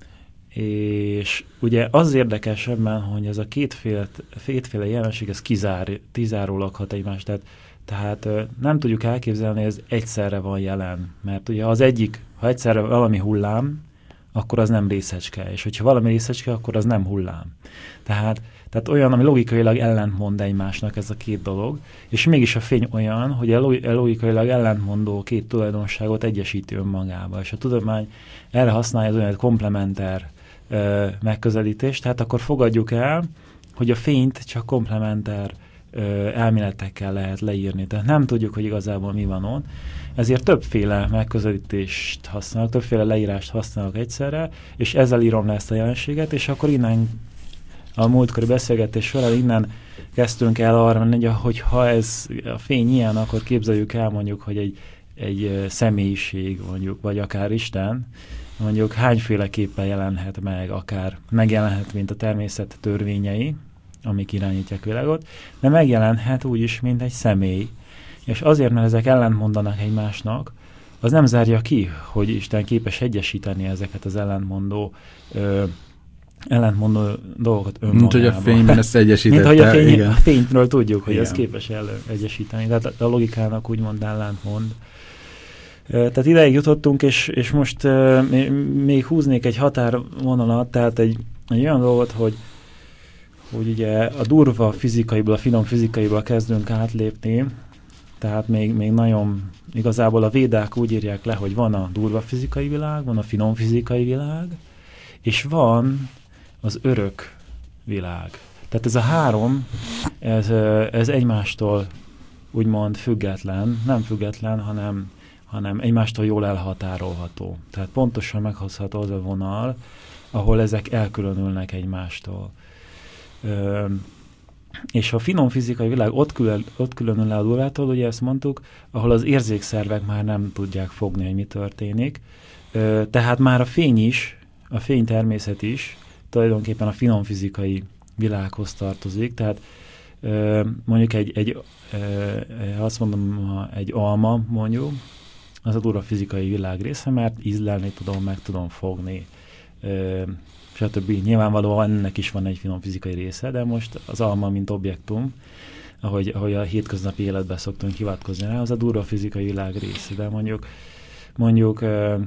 és ugye az érdekes ebben, hogy ez a kétféle, kétféle jelenség, ez kizár, kizárólag hat egymást, tehát Tehát nem tudjuk elképzelni, hogy ez egyszerre van jelen. Mert ugye az egyik, ha egyszerre valami hullám, akkor az nem részecske. És hogyha valami részecske, akkor az nem hullám. Tehát, tehát olyan, ami logikailag ellentmond egymásnak ez a két dolog. És mégis a fény olyan, hogy a logikailag ellentmondó két tulajdonságot egyesíti önmagába. És a tudomány erre használja az olyan komplementer ö, megközelítést. Tehát akkor fogadjuk el, hogy a fényt csak komplementer elméletekkel lehet leírni. Tehát nem tudjuk, hogy igazából mi van ott. Ezért többféle megközelítést használok, többféle leírást használok egyszerre, és ezzel írom le ezt a jelenséget, és akkor innen a múltkori beszélgetés során innen kezdtünk el arra menni, hogy ha ez a fény ilyen, akkor képzeljük el mondjuk, hogy egy, egy személyiség mondjuk, vagy akár Isten, mondjuk hányféleképpen jelenhet meg, akár megjelenhet, mint a természet törvényei, amik irányítják világot, de megjelenhet úgy is, mint egy személy. És azért, mert ezek ellentmondanak egymásnak, az nem zárja ki, hogy Isten képes egyesíteni ezeket az ellentmondó, ö, ellentmondó dolgokat önmagában. Mint hogy a fényben ezt egyesítette. Mint hogy a, fény, a fényről tudjuk, hogy igen. Ez képes el, egyesíteni. Tehát a logikának úgymond ellentmond. Tehát ideig jutottunk, és, és most euh, még húznék egy határvonalat, tehát egy, egy olyan dolgot, hogy hogy ugye a durva fizikaiból, a finom fizikaiból kezdünk átlépni, tehát még, még nagyon, igazából a védák úgy írják le, hogy van a durva fizikai világ, van a finom fizikai világ, és van az örök világ. Tehát ez a három, ez, ez egymástól úgymond független, nem független, hanem, hanem egymástól jól elhatárolható. Tehát pontosan meghozható az a vonal, ahol ezek elkülönülnek egymástól. Ö, és a finom fizikai világ ott, külön, ott különül le a durvától, ugye ezt mondtuk, ahol az érzékszervek már nem tudják fogni, hogy mi történik. Ö, tehát már a fény is, a fény természet is tulajdonképpen a finom fizikai világhoz tartozik, tehát ö, mondjuk egy, egy ö, azt mondom, egy alma mondjuk, az a durva fizikai világ része, mert ízlelni tudom, meg tudom fogni, ö, stb. Nyilvánvalóan ennek is van egy finom fizikai része, de most az alma, mint objektum, ahogy, ahogy a hétköznapi életben szoktunk hivatkozni rá, az a durva fizikai világ része. De mondjuk, mondjuk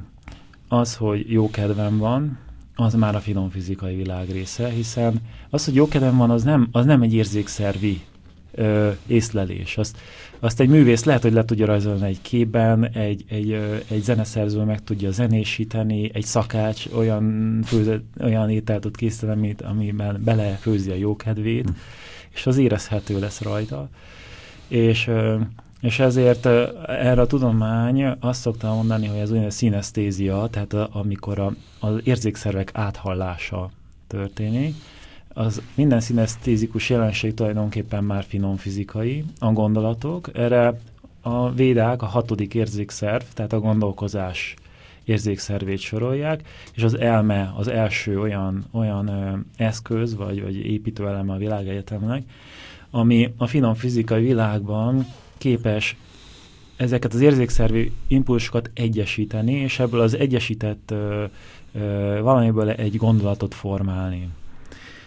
az, hogy jó kedvem van, az már a finom fizikai világ része, hiszen az, hogy jó kedvem van, az nem, az nem egy érzékszervi ö, észlelés. Azt, azt egy művész lehet, hogy le tudja rajzolni egy képben, egy, egy, ö, egy zeneszerző meg tudja zenésíteni, egy szakács olyan, főzet, olyan ételt tud készíteni, amiben belefőzi a jókedvét, hm. és az érezhető lesz rajta. És, ö, és ezért ö, erre a tudomány azt szokta mondani, hogy ez olyan szinesztézia, tehát a, amikor a, az érzékszervek áthallása történik, az minden szinesztézikus jelenség tulajdonképpen már finom fizikai, a gondolatok. Erre a védák a hatodik érzékszerv, tehát a gondolkozás érzékszervét sorolják, és az elme az első olyan, olyan ö, eszköz, vagy, vagy építőeleme a világegyetemnek, ami a finom fizikai világban képes ezeket az érzékszervi impulzusokat egyesíteni, és ebből az egyesített ö, ö, valamiből egy gondolatot formálni.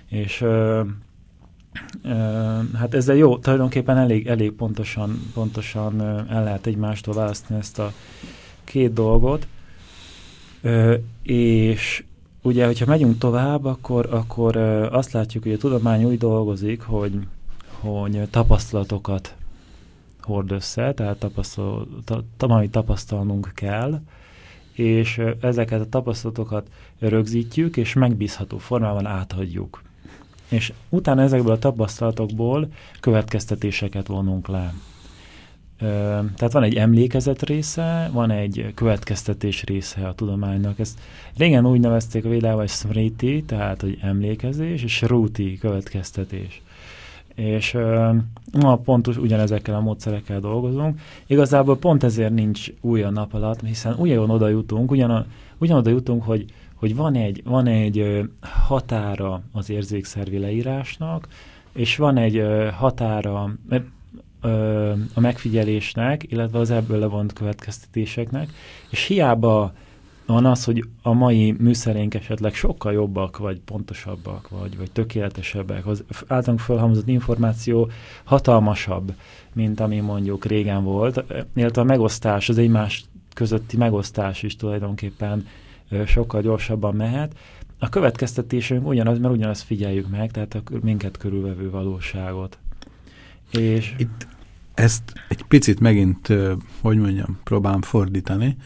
És ö, ö, hát ezzel jó, tulajdonképpen elég, elég pontosan, pontosan ö, el lehet egymástól választani ezt a két dolgot. Ö, és ugye, hogyha megyünk tovább, akkor, akkor ö, azt látjuk, hogy a tudomány úgy dolgozik, hogy, hogy tapasztalatokat hord össze, tehát tapasztal, ta, amit tapasztalnunk kell, és ezeket a tapasztalatokat rögzítjük, és megbízható formában átadjuk. És utána ezekből a tapasztalatokból következtetéseket vonunk le. Tehát van egy emlékezet része, van egy következtetés része a tudománynak. Ezt régen úgy nevezték a védában, hogy smriti, tehát hogy emlékezés, és shruti, következtetés. És ma pontos ugyanezekkel a módszerekkel dolgozunk. Igazából pont ezért nincs új a nap alatt, hiszen ugyan oda jutunk, ugyan, ugyan oda jutunk, hogy, hogy van egy, van egy határa az érzékszervi leírásnak, és van egy határa a megfigyelésnek, illetve az ebből levont következtetéseknek, és hiába van az, hogy a mai műszerénk esetleg sokkal jobbak, vagy pontosabbak, vagy, vagy tökéletesebbek. Az általunk felhalmozott információ hatalmasabb, mint ami mondjuk régen volt, illetve a megosztás, az egymás közötti megosztás is tulajdonképpen sokkal gyorsabban mehet. A következtetésünk ugyanaz, mert ugyanazt figyeljük meg, tehát a minket körülvevő valóságot. És itt ezt egy picit megint, hogy mondjam, próbálom fordítani.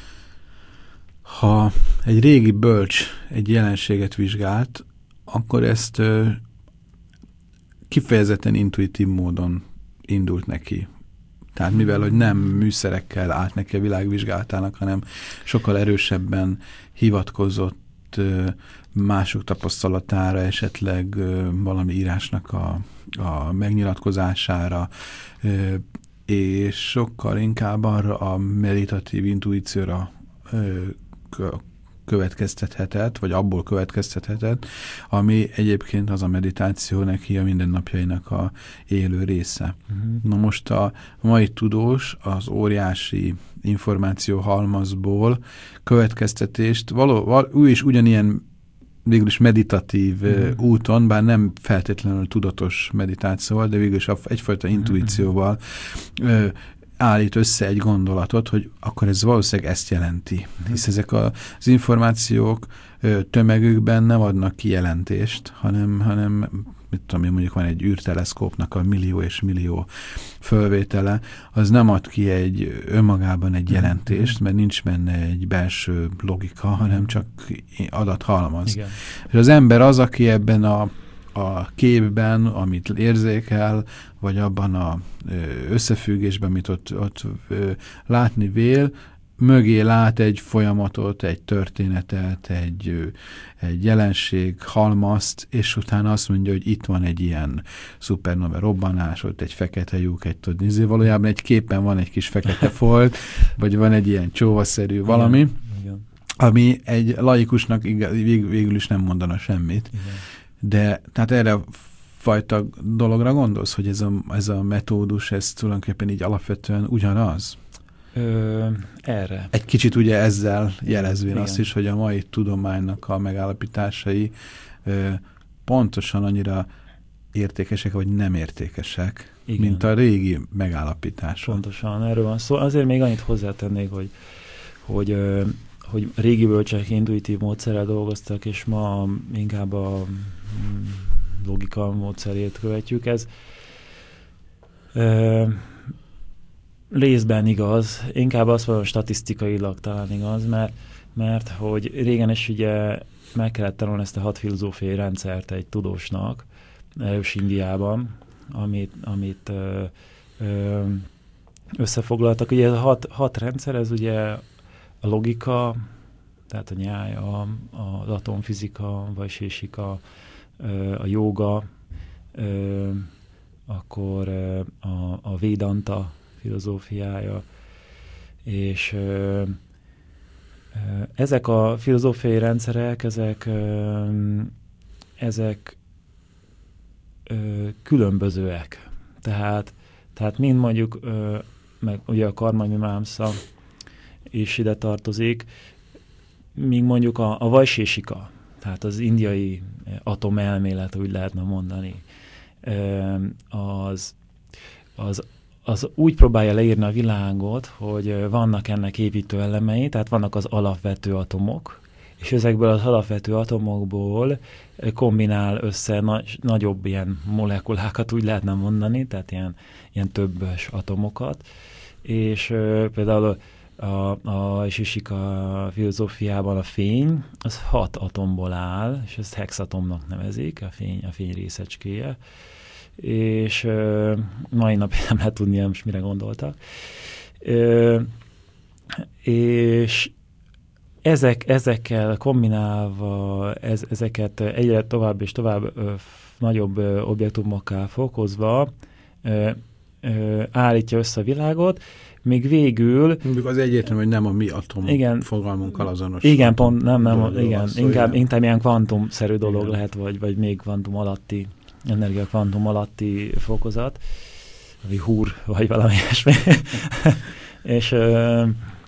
Ha egy régi bölcs egy jelenséget vizsgált, akkor ezt ö, kifejezetten intuitív módon indult neki. Tehát mivel, hogy nem műszerekkel állt neki a világvizsgálatának, hanem sokkal erősebben hivatkozott ö, mások tapasztalatára, esetleg ö, valami írásnak a, a megnyilatkozására, ö, és sokkal inkább arra a meditatív intuícióra ö, következtethetett, vagy abból következtethetett, ami egyébként az a meditáció neki a mindennapjainak a élő része. Uh-huh. Na most a mai tudós az óriási információ halmazból következtetést, való, val, ő is ugyanilyen végülis meditatív uh-huh. úton, bár nem feltétlenül tudatos meditációval, de végülis egyfajta uh-huh. intuícióval ö, állít össze egy gondolatot, hogy akkor ez valószínűleg ezt jelenti. Hisz ezek a, az információk ö, tömegükben nem adnak ki jelentést, hanem, hanem mit tudom én, mondjuk van egy űrteleszkópnak a millió és millió fölvétele, az nem ad ki egy önmagában egy jelentést, mert nincs benne egy belső logika, hanem csak adathalmaz. Igen. És az ember az, aki ebben a a képben, amit érzékel, vagy abban a összefüggésben, amit ott, ott látni vél, mögé lát egy folyamatot, egy történetet, egy, egy jelenség, halmazt, és utána azt mondja, hogy itt van egy ilyen szupernova robbanás, ott egy fekete lyuk, egy tudni, valójában egy képen van egy kis fekete folt, vagy van egy ilyen csóvaszerű valami, igen, igen. Ami egy laikusnak vég, végül is nem mondana semmit. Igen. De tehát erre fajta dologra gondolsz, hogy ez a, ez a metódus, ez tulajdonképpen így alapvetően ugyanaz? Ö, erre. Egy kicsit ugye ezzel jelezvén igen. azt is, hogy a mai tudománynak a megállapításai ö, pontosan annyira értékesek, vagy nem értékesek, igen. mint a régi megállapítások. Pontosan, erről van szó. Azért még annyit hozzátennék, hogy, hogy ö, hogy régi bölcsek intuitív módszerrel dolgoztak, és ma inkább a logika módszerét követjük. Ez ö, részben igaz, inkább azt mondom, statisztikailag talán igaz, mert, mert hogy régen is ugye meg kellett tanulni ezt a hat filozófiai rendszert egy tudósnak, erős Indiában, amit, amit ö, ö, összefoglaltak. Ugye ez a hat, hat rendszer, ez ugye a logika, tehát a nyáj, a, az atomfizika, a vajsésika, a jóga, akkor a, a Vedanta filozófiája, és ezek a filozófiai rendszerek, ezek, ezek különbözőek. Tehát, tehát mind mondjuk, meg ugye a karma mimamsa is ide tartozik, míg mondjuk a, a vajsésika, tehát az indiai atomelmélet, úgy lehetne mondani, az, az, az úgy próbálja leírni a világot, hogy vannak ennek építő elemei, tehát vannak az alapvető atomok, és ezekből az alapvető atomokból kombinál össze nagy, nagyobb ilyen molekulákat, úgy lehetne mondani, tehát ilyen, ilyen többes atomokat, és uh, például a, a Sisika filozófiában a fény, az hat atomból áll, és ezt hexatomnak nevezik, a fény, a fény részecskéje, és uh, mai napig nem lehet tudni, most mire gondoltak. Uh, és Ezek, ezekkel kombinálva, ez, ezeket egyre tovább és tovább ö, nagyobb ö, objektumokká fokozva ö, ö, állítja össze a világot, míg végül... Mondjuk az egyértelmű, hogy nem a mi atom igen, fogalmunkkal azonos. Igen, pont, nem, nem, igen, szó, inkább, igen. inkább ilyen kvantumszerű dolog igen. lehet, vagy, vagy még kvantum alatti, energia kvantum alatti fokozat, vagy húr, vagy valami ilyesmi. és... Ö,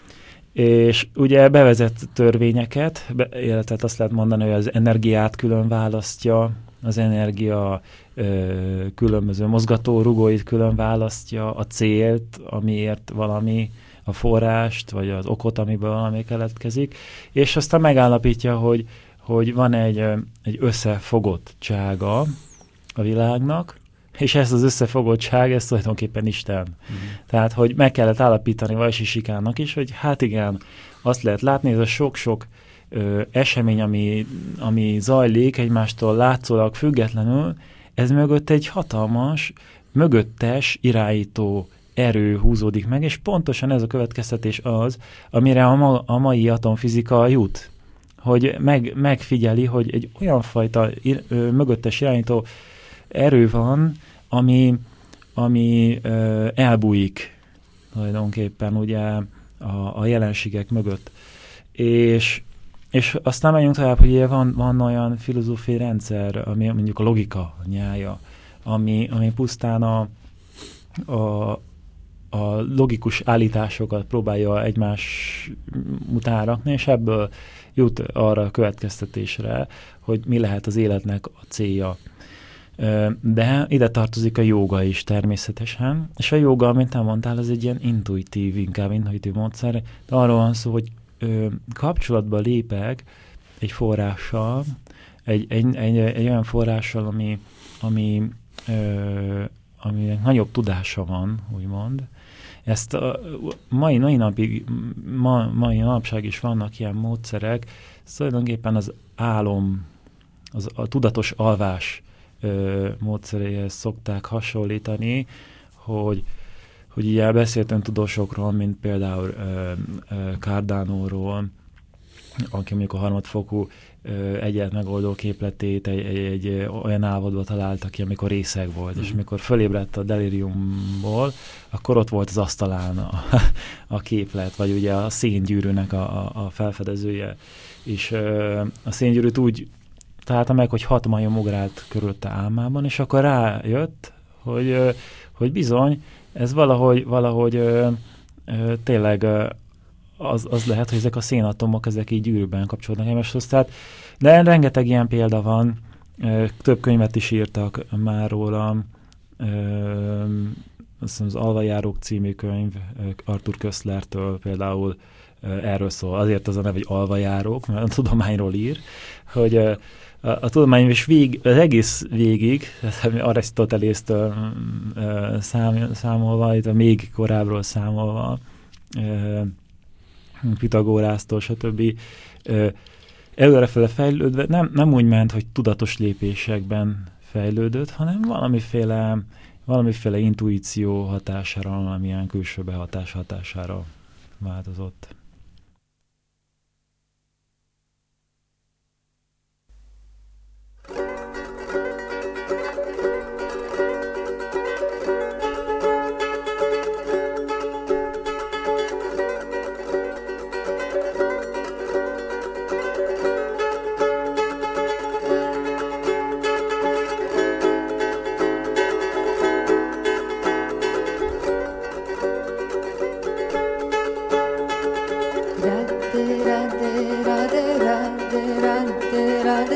És ugye bevezet törvényeket, be, illetve azt lehet mondani, hogy az energiát külön választja, az energia ö, különböző mozgatórugóit külön választja, a célt, amiért valami, a forrást, vagy az okot, amiből valami keletkezik, és aztán megállapítja, hogy, hogy van egy, egy összefogottsága a világnak, és ez az összefogottság, ez tulajdonképpen Isten. Uh-huh. Tehát, hogy meg kellett állapítani Vajsisikának is, hogy hát igen, azt lehet látni, ez a sok-sok ö, esemény, ami, ami zajlik egymástól látszólag függetlenül, ez mögött egy hatalmas, mögöttes irányító erő húzódik meg, és pontosan ez a következtetés az, amire a, ma, a mai atomfizika jut. Hogy meg, megfigyeli, hogy egy olyan fajta ir, ö, mögöttes irányító erő van, ami, ami ö, elbújik tulajdonképpen ugye a, a jelenségek mögött. És, és aztán menjünk tovább, hogy ugye van, van olyan filozófiai rendszer, ami mondjuk a logika nyája, ami, ami pusztán a, a, a logikus állításokat próbálja egymás után rakni, és ebből jut arra a következtetésre, hogy mi lehet az életnek a célja. De ide tartozik a jóga is természetesen, és a jóga, mint te mondtál, az egy ilyen intuitív, inkább intuitív módszer, de arról van szó, hogy ö, kapcsolatba lépek egy forrással, egy, egy, egy, egy olyan forrással, ami, ami, ö, aminek nagyobb tudása van, úgymond. Ezt a mai, mai napig, ma, mai napság is vannak ilyen módszerek, tulajdonképpen az álom, az, a tudatos alvás módszeréhez szokták hasonlítani, hogy, hogy ugye beszéltem tudósokról, mint például uh, uh, Cardano-ról, aki mondjuk a harmadfokú uh, egyet megoldó képletét egy, egy, egy olyan állapotban találta ki, amikor részeg volt, mm. és amikor fölébredt a deliriumból, akkor ott volt az asztalán a, a képlet, vagy ugye a széngyűrűnek a, a, a felfedezője, és uh, a széngyűrűt úgy találta meg, hogy hat majom ugrált körülötte álmában, és akkor rájött, hogy, hogy bizony, ez valahogy, valahogy ö, ö, tényleg ö, az, az lehet, hogy ezek a szénatomok, ezek így gyűrűben kapcsolódnak egymáshoz. Tehát, de rengeteg ilyen példa van, ö, több könyvet is írtak már róla, ö, azt hiszem az Alvajárók című könyv Arthur Koestlertől például ö, erről szól. Azért az a neve, hogy Alvajárók, mert a tudományról ír, hogy ö, A, a tudomány is vég, az egész végig, Arisztotelésztől szám, számolva, itt a még korábbról számolva, Pitagórásztól, stb. Előrefele fejlődve nem, nem úgy ment, hogy tudatos lépésekben fejlődött, hanem valamiféle, valamiféle intuíció hatására, valamilyen külső behatás hatására változott.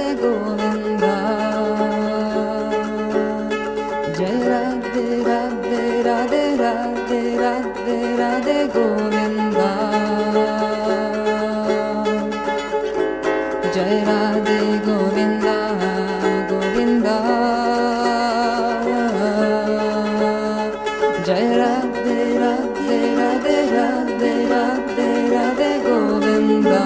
Govinda. Jai Radhe Radhe Radhe Radhe Radhe Radhe Govinda. Jai Radhe Govinda Govinda. Jai Radhe Radhe Radhe Radhe Radhe Radhe Govinda.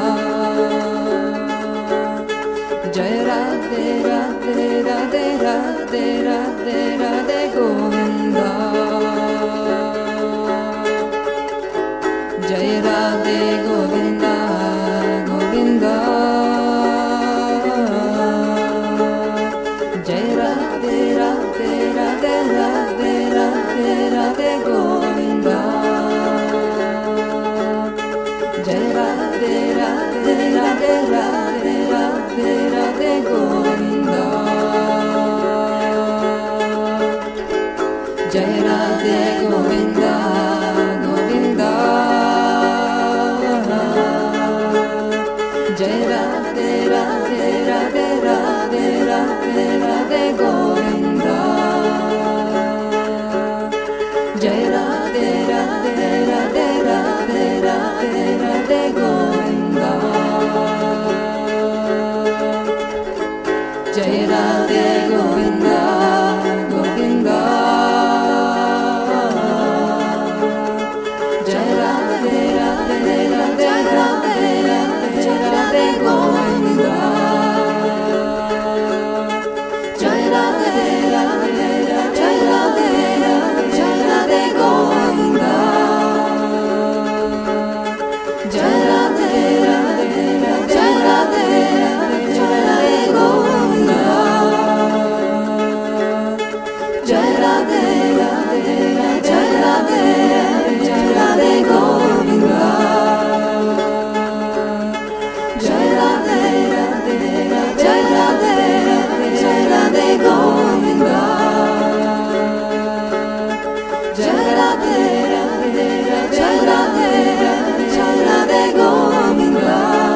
Jai Radhe Radhe Radhe Radhe Radhe Radhe Govinda. Jai Radhe Govinda Govinda. Jai Radhe Radhe Radhe Radhe Radhe Radhe Govinda. Jai Radhe Radhe Radhe Radhe Radhe Radhe Govinda. Jai Radhe Govinda Govinda. Jai Radhe Radhe Radhe Radhe Radhe Radhe Govinda. Jai Radhe Radhe Radhe Radhe Radhe Radhe Govinda. Jai Radhe Govinda Govinda. Jai Radhe Radhe Radhe Radhe Radhe Radhe Govinda. Jai Radhe Radhe Jai Radhe Jai Radhe Govinda. Jai Radhe Radhe Jai Radhe Jai Radhe Govinda. Jai Radhe Radhe Jai Radhe Jai Radhe Govinda. Jai Radhe Radhe Jai Radhe Jai Radhe Govinda. Jai Radhe Radhe Jai Radhe Jai Radhe Govinda.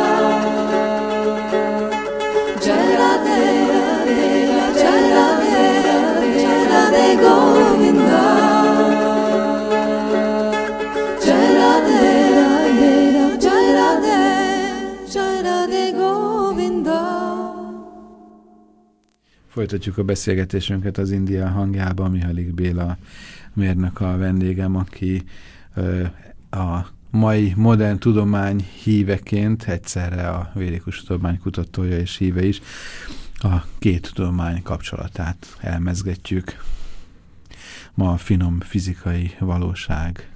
Jai Radhe Radhe Jai Radhe Jai Radhe Govinda. Jai Radhe Radhe Jai Radhe Jai Radhe Govinda. Folytatjuk a beszélgetésünket az India hangjában. Mihály Béla mérnök a vendégem, aki ö, a mai modern tudomány híveként egyszerre a védikus tudomány kutatója és híve is. A két tudomány kapcsolatát elmezgetjük. Ma a finom fizikai valóság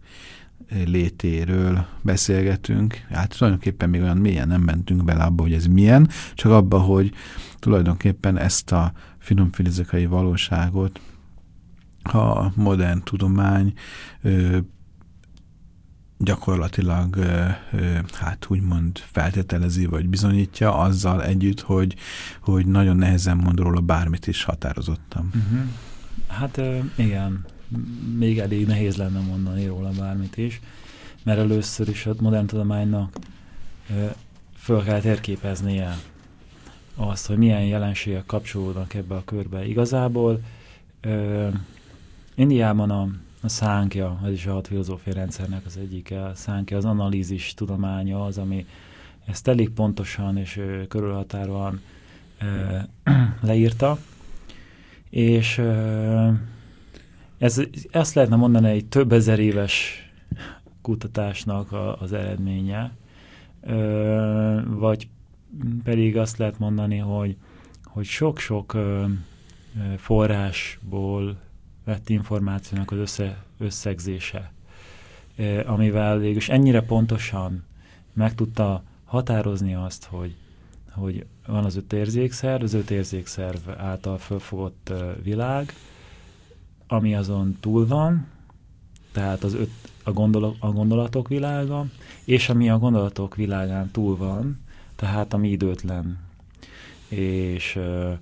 létéről beszélgetünk. Hát tulajdonképpen még olyan mélyen nem mentünk bele abba, hogy ez milyen, csak abba, hogy tulajdonképpen ezt a finom fizikai valóságot a modern tudomány ö, gyakorlatilag ö, ö, hát úgymond feltételezi, vagy bizonyítja azzal együtt, hogy, hogy nagyon nehezen mond róla bármit is határozottan. Uh-huh. Hát ö, igen, még elég nehéz lenne mondani róla bármit is, mert először is a modern tudománynak ö, föl kell térképeznie azt, hogy milyen jelenségek kapcsolódnak ebbe a körbe. Igazából ö, Indiában a, a Szánkja, ez is a hat filozófiai rendszernek az egyike, a Szánkja az analízis tudománya az, ami ezt elég pontosan és ö, körülhatáróan ö, leírta, és ö, ez, ezt lehetne mondani egy több ezer éves kutatásnak a, az eredménye, ö, vagy pedig azt lehet mondani, hogy, hogy sok-sok ö, forrásból vett információnak az össze, összegzése, ö, amivel végülis ennyire pontosan meg tudta határozni azt, hogy, hogy van az öt érzékszerv, az öt érzékszerv által fölfogott ö, világ, ami azon túl van, tehát az öt, a, gondol, a gondolatok világa, és ami a gondolatok világán túl van, tehát ami időtlen. És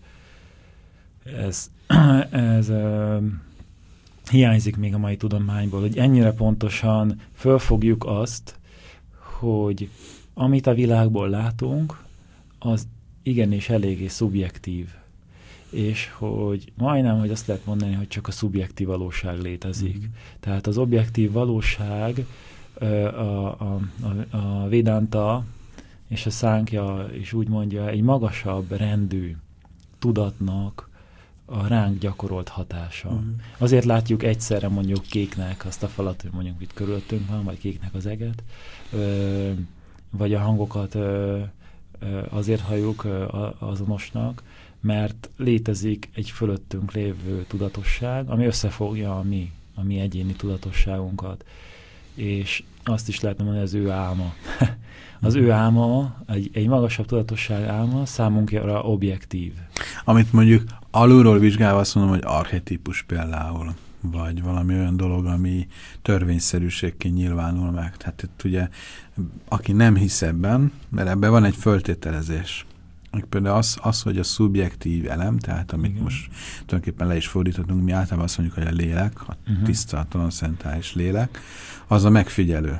ez, ez hiányzik még a mai tudományból, hogy ennyire pontosan fölfogjuk azt, hogy amit a világból látunk, az igenis eléggé szubjektív, és hogy majdnem, hogy azt lehet mondani, hogy csak a szubjektív valóság létezik. Mm. Tehát az objektív valóság, a, a, a, a Vedanta és a Szánkhya is úgy mondja, egy magasabb rendű tudatnak a ránk gyakorolt hatása. Mm. Azért látjuk egyszerre mondjuk kéknek azt a falat, hogy mondjuk itt körülöttünk van, vagy kéknek az eget, ö, vagy a hangokat ö, ö, azért halljuk ö, azonosnak, mert létezik egy fölöttünk lévő tudatosság, ami összefogja a mi, a mi egyéni tudatosságunkat. És azt is lehetne mondani, az ő álma. Az ő álma, egy, egy magasabb tudatosság álma számunkra objektív. Amit mondjuk alulról vizsgálva azt mondom, hogy archetípus például, vagy valami olyan dolog, ami törvényszerűségként nyilvánul meg. Tehát itt ugye, aki nem hisz ebben, mert ebben van egy föltételezés. Például az, az, hogy a szubjektív elem, tehát amit igen. most tulajdonképpen le is fordíthatunk, mi általában azt mondjuk, hogy a lélek, a uh-huh. tiszta, transzcentális lélek, az a megfigyelő.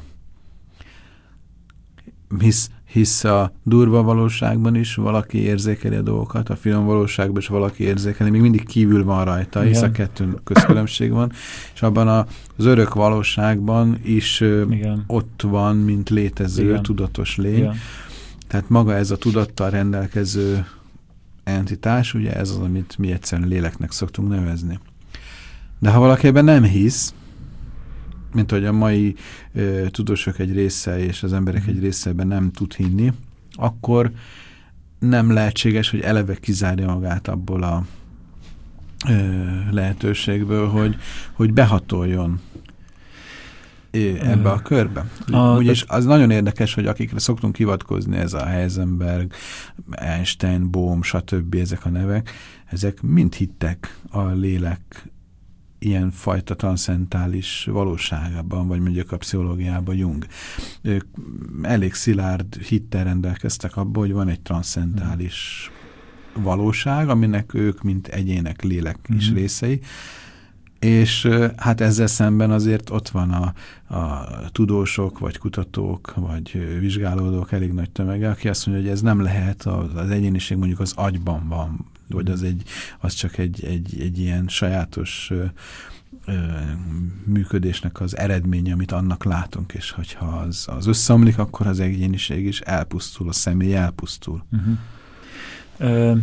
Hisz, hisz a durva valóságban is valaki érzékeli a dolgokat, a finom valóságban is valaki érzékeli, még mindig kívül van rajta, hisz igen. a kettőn közkülönbség van, és abban az örök valóságban is igen. ott van, mint létező, igen. tudatos lény. Igen. Tehát maga ez a tudattal rendelkező entitás, ugye ez az, amit mi egyszerűen léleknek szoktunk nevezni. De ha valaki ebben nem hisz, mint hogy a mai ö, tudósok egy része és az emberek egy része ebben nem tud hinni, akkor nem lehetséges, hogy eleve kizárja magát abból a ö, lehetőségből, hogy, hogy behatoljon ebbe a körbe. A, Úgyis az nagyon érdekes, hogy akikre szoktunk hivatkozni, ez a Heisenberg, Einstein, Bohm, stb. Ezek a nevek, ezek mind hittek a lélek ilyen fajta transzcentális valóságában, vagy mondjuk a pszichológiában Jung. Ők elég szilárd hittel rendelkeztek abban, hogy van egy transzcentális valóság, aminek ők, mint egyének, lélek is mm. részei, és hát ezzel szemben azért ott van a, a tudósok, vagy kutatók, vagy vizsgálódók elég nagy tömege, aki azt mondja, hogy ez nem lehet, az, az egyéniség mondjuk az agyban van, vagy az, egy, az csak egy, egy, egy ilyen sajátos ö, ö, működésnek az eredménye, amit annak látunk, és hogyha az, az összeomlik, akkor az egyéniség is elpusztul, a személy elpusztul. Uh-huh. Ö,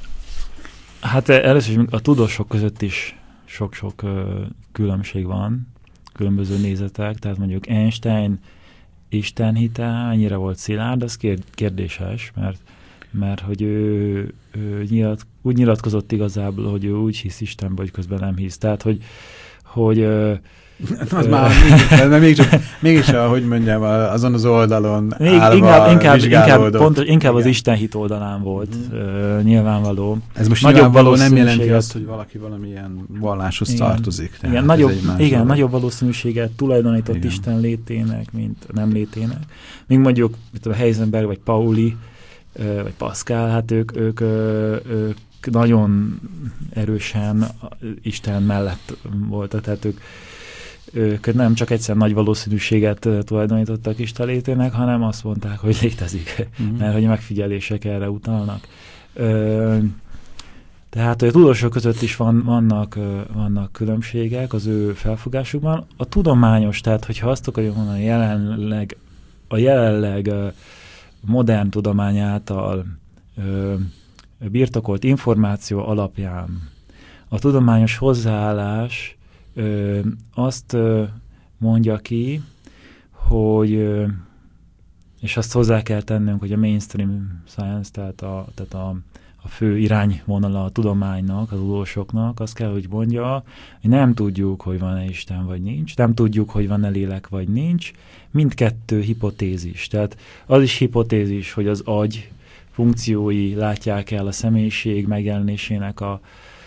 hát először is a tudósok között is sok-sok ö, különbség van, különböző nézetek, tehát mondjuk Einstein Isten hite mennyire volt szilárd, az kérdéses, mert, mert hogy ő, ő nyilat, úgy nyilatkozott igazából, hogy ő úgy hisz Istenbe, hogy közben nem hisz. Tehát, hogy, hogy ö, az ö, már mégis, mégis, mégis, ahogy mondjam, azon az oldalon még állva inkább, inkább, inkább, pontos, inkább az Istenhit oldalán volt, mm. ö, nyilvánvaló. Ez most nyilvánvaló nem jelenti azt, hogy valaki valamilyen valláshoz igen. tartozik. Igen, nagyobb, igen nagyobb valószínűséget tulajdonított igen. Isten létének, mint nem létének. Míg mondjuk a Heisenberg, vagy Pauli, ö, vagy Pascal, hát ők, ők, ö, ők nagyon erősen Isten mellett voltak, tehát ők ők nem csak egyszer nagy valószínűséget tulajdonítottak Isten létének, hanem azt mondták, hogy létezik, mm-hmm. mert hogy megfigyelések erre utalnak. Ö, tehát a tudósok között is van, vannak, vannak különbségek az ő felfogásukban. A tudományos, tehát hogyha azt akarjuk mondani, jelenleg, a jelenleg modern tudomány által ö, birtokolt információ alapján a tudományos hozzáállás Ö, azt ö, mondja ki, hogy, ö, és azt hozzá kell tennünk, hogy a mainstream science, tehát a, tehát a, a fő irányvonala a tudománynak, a tudósoknak, azt kell, hogy mondja, hogy nem tudjuk, hogy van-e Isten vagy nincs, nem tudjuk, hogy van-e lélek vagy nincs, mindkettő hipotézis. Tehát az is hipotézis, hogy az agy funkciói látják el a személyiség megjelenésének a,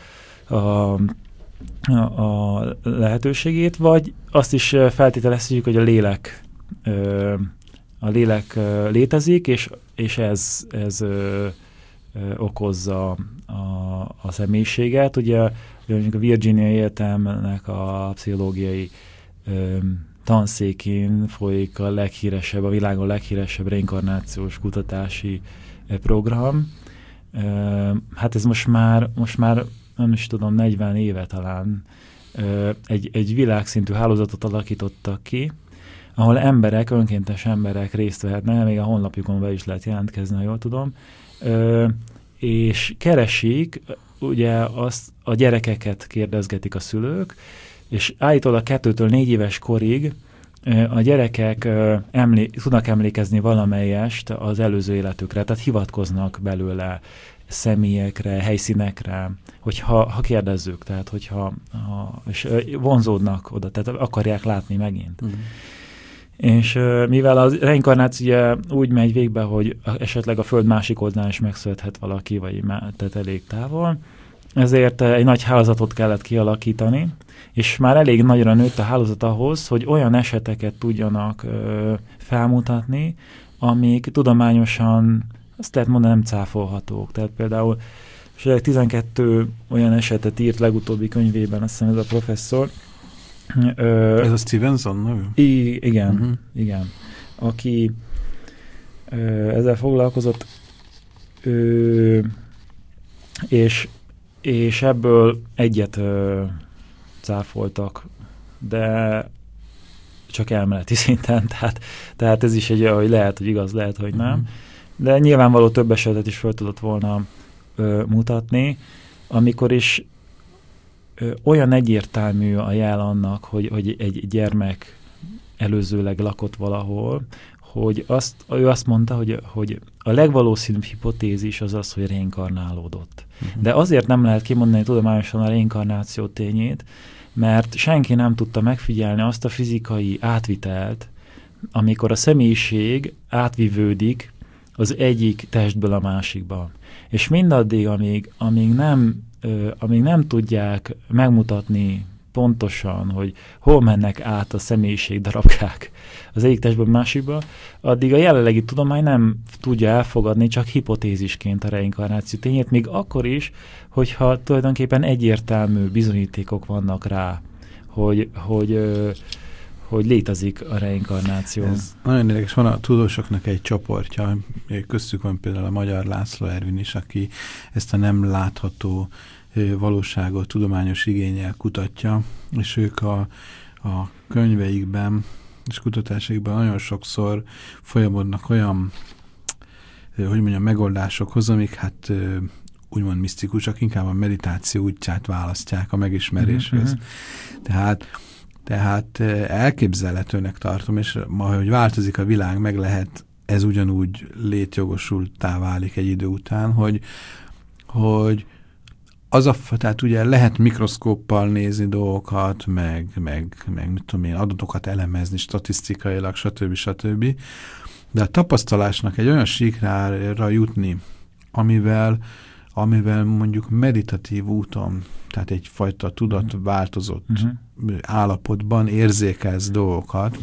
a a lehetőségét, vagy azt is feltételezhetjük, hogy a lélek a lélek létezik, és, és ez, ez ö, ö, okozza a, a személyiséget. Ugye a Virginia Egyetemnek a pszichológiai ö, tanszékén folyik a leghíresebb, a világon leghíresebb reinkarnációs kutatási program, hát ez most már, most már nem is tudom, negyven éve talán egy, egy világszintű hálózatot alakítottak ki, ahol emberek, önkéntes emberek részt vehetnek, még a honlapjukon be is lehet jelentkezni, ha jól tudom, és keresik, ugye azt, a gyerekeket kérdezgetik a szülők, és állítólag kettőtől négy éves korig a gyerekek emlé- tudnak emlékezni valamelyest az előző életükre, tehát hivatkoznak belőle személyekre, helyszínekre, hogyha ha kérdezzük, tehát hogyha ha, és vonzódnak oda, tehát akarják látni megint. Mm. És mivel a reinkarnáció úgy megy végbe, hogy esetleg a Föld másik oldalán is megszülethet valaki, vagy tehát elég távol, ezért egy nagy hálózatot kellett kialakítani, és már elég nagyra nőtt a hálózat ahhoz, hogy olyan eseteket tudjanak ö, felmutatni, amik tudományosan, azt lehet mondani, nem cáfolhatók. Tehát például tizenkettő olyan esetet írt legutóbbi könyvében, azt hiszem ez a professzor. Ö, ez a Stevenson nevű? I- igen, uh-huh. igen. Aki ö, ezzel foglalkozott, ö, és, és ebből egyet ö, cáfoltak, de csak elméleti szinten, tehát, tehát ez is egy olyan, hogy lehet, hogy igaz, lehet, hogy nem. Uh-huh. De nyilvánvaló több esetet is fel tudott volna ö, mutatni, amikor is ö, olyan egyértelmű a jel annak, hogy, hogy egy gyermek előzőleg lakott valahol, hogy azt, ő azt mondta, hogy, hogy a legvalószínűbb hipotézis az az, hogy reinkarnálódott. Uh-huh. De azért nem lehet kimondani tudományosan a reinkarnáció tényét, mert senki nem tudta megfigyelni azt a fizikai átvitelt, amikor a személyiség átvivődik az egyik testből a másikba. És mindaddig, amíg, amíg, nem, ö, amíg nem tudják megmutatni pontosan, hogy hol mennek át a személyiség darabkák az egyik testből a másikba, addig a jelenlegi tudomány nem tudja elfogadni csak hipotézisként a reinkarnáció tényét, még akkor is, hogyha tulajdonképpen egyértelmű bizonyítékok vannak rá, hogy, hogy, hogy létezik a reinkarnáció. Ez nagyon érdekes, van a tudósoknak egy csoportja, köztük van például a magyar László Ervin is, aki ezt a nem látható valóságot tudományos igénnyel kutatja, és ők a, a könyveikben és kutatásaikban nagyon sokszor folyamodnak olyan, hogy mondjam, megoldásokhoz, amik hát úgymond misztikusak, inkább a meditáció útját választják a megismeréshez. Mm-hmm. Tehát, tehát elképzelhetőnek tartom, és ma, hogy változik a világ, meg lehet, ez ugyanúgy létjogosultá válik egy idő után, hogy, hogy az a, tehát ugye lehet mikroszkóppal nézni dolgokat, meg, meg, meg mit tudom én, adatokat elemezni statisztikailag, stb. stb. De a tapasztalásnak egy olyan síkrára jutni, amivel, amivel mondjuk meditatív úton, tehát egyfajta tudatváltozott uh-huh. állapotban érzékelsz dolgokat,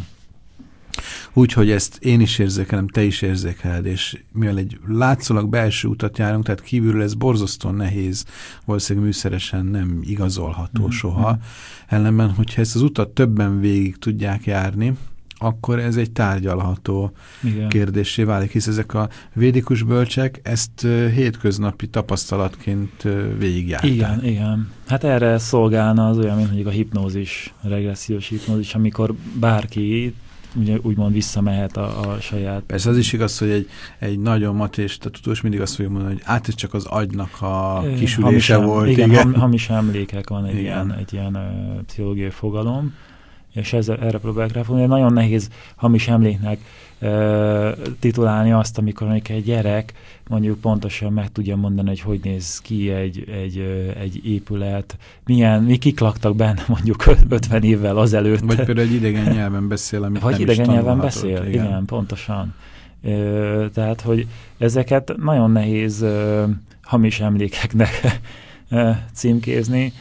úgyhogy ezt én is érzékelem, te is érzékeled, és mivel egy látszólag belső utat járunk, tehát kívülről ez borzasztóan nehéz, valószínűleg műszeresen nem igazolható mm-hmm. soha. Ellenben, hogyha ezt az utat többen végig tudják járni, akkor ez egy tárgyalható igen. kérdéssé válik, hisz ezek a védikus bölcsek ezt uh, hétköznapi tapasztalatként uh, végigjárták. Igen, igen. Hát erre szolgálna az olyan, mint mondjuk a hipnózis, a regressziós hipnózis, amikor bárki ugye úgymond visszamehet a, a saját... Persze az is igaz, hogy egy, egy nagyon matésta tudós mindig azt fogja mondani, hogy át ez csak az agynak a kisülése hamis, volt. Igen, igen. Ham, hamis emlékek van egy igen. ilyen, egy ilyen uh, pszichológiai fogalom, és ezzel, erre próbálják ráfogni. Nagyon nehéz hamis emléknek uh, titulálni azt, amikor egy gyerek mondjuk pontosan meg tudja mondani, hogy hogy néz ki egy, egy, egy épület, milyen, mi kik laktak benne mondjuk ötven évvel azelőtt. Vagy például egy idegen nyelven beszél, amit Vagy nem idegen is nyelven beszél, igen. igen, pontosan. Ö, tehát, hogy ezeket nagyon nehéz ö, hamis emlékeknek címkézni.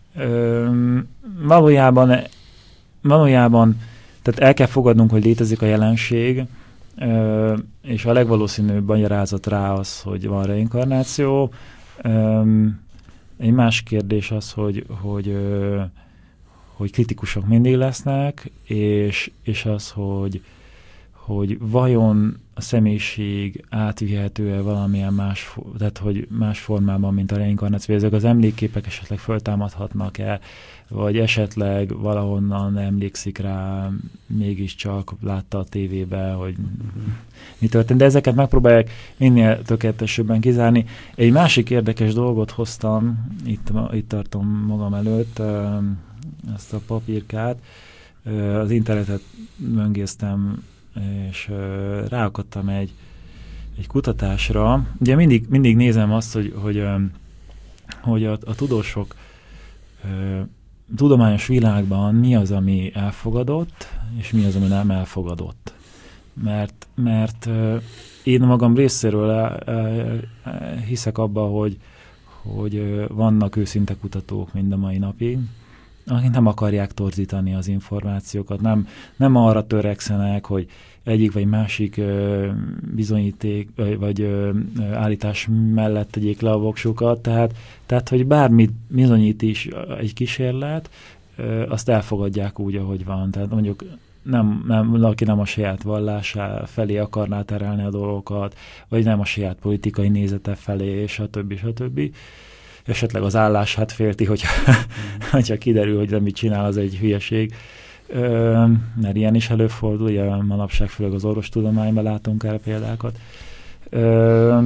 Ö, valójában, valójában tehát el kell fogadnunk, hogy létezik a jelenség, Ö, és a legvalószínűbb magyarázat rá az, hogy van reinkarnáció. Ö, egy más kérdés az, hogy, hogy, ö, hogy kritikusok mindig lesznek, és, és az, hogy, hogy vajon a személyiség átvihető-e valamilyen más, tehát hogy más formában, mint a reinkarnáció, ezek az emlékképek esetleg föltámadhatnak-e, vagy esetleg valahonnan emlékszik rá, mégiscsak látta a tévében, hogy mi történt, de ezeket megpróbálják minél tökéletesebben kizárni. Egy másik érdekes dolgot hoztam, itt, itt tartom magam előtt, ezt a papírkát, az internetet möngéztem, és ráakadtam egy, egy kutatásra. Ugye mindig, mindig nézem azt, hogy, hogy, hogy a, a tudósok a tudományos világban mi az, ami elfogadott, és mi az, ami nem elfogadott. Mert, mert én magam részéről hiszek abba, hogy, hogy vannak őszinte kutatók mind a mai napig, akik nem akarják torzítani az információkat, nem, nem arra törekszenek, hogy egyik vagy másik ö, bizonyíték, vagy, vagy ö, állítás mellett tegyék le a voksukat, tehát, tehát hogy bármit bizonyít is egy kísérlet, ö, azt elfogadják úgy, ahogy van. Tehát mondjuk nem, nem, aki nem a saját vallásá felé akarná terelni a dolgokat, vagy nem a saját politikai nézete felé, stb. stb. Esetleg az állását félti, hogyha, hogyha kiderül, hogy nem mit csinál, az egy hülyeség. Ö, mert ilyen is előfordul, ugye manapság főleg az orvostudományban látunk el példákat. Ö,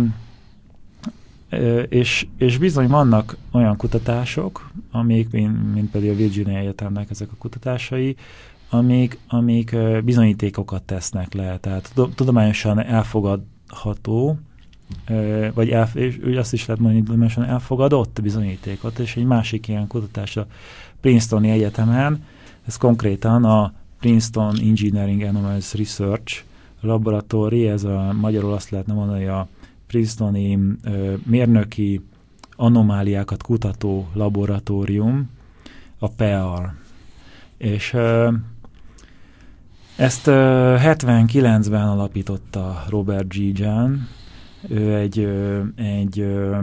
ö, és, és bizony vannak olyan kutatások, amik, mint, mint pedig a Virginia Egyetemnek ezek a kutatásai, amik, amik bizonyítékokat tesznek le, tehát tudományosan elfogadható, vagy el, és azt is lehet mondani, hogy tudományosan elfogadott bizonyítékot, és egy másik ilyen kutatás a Princetoni Egyetemen, ez konkrétan a Princeton Engineering Anomalies Research Laboratory, ez a magyarul azt lehetne mondani, a Princetoni ö, mérnöki anomáliákat kutató laboratórium, a P E R. És ö, ezt ö, hetvenkilencben alapította Robert G. Jahn. Ő egy, ö, egy ö,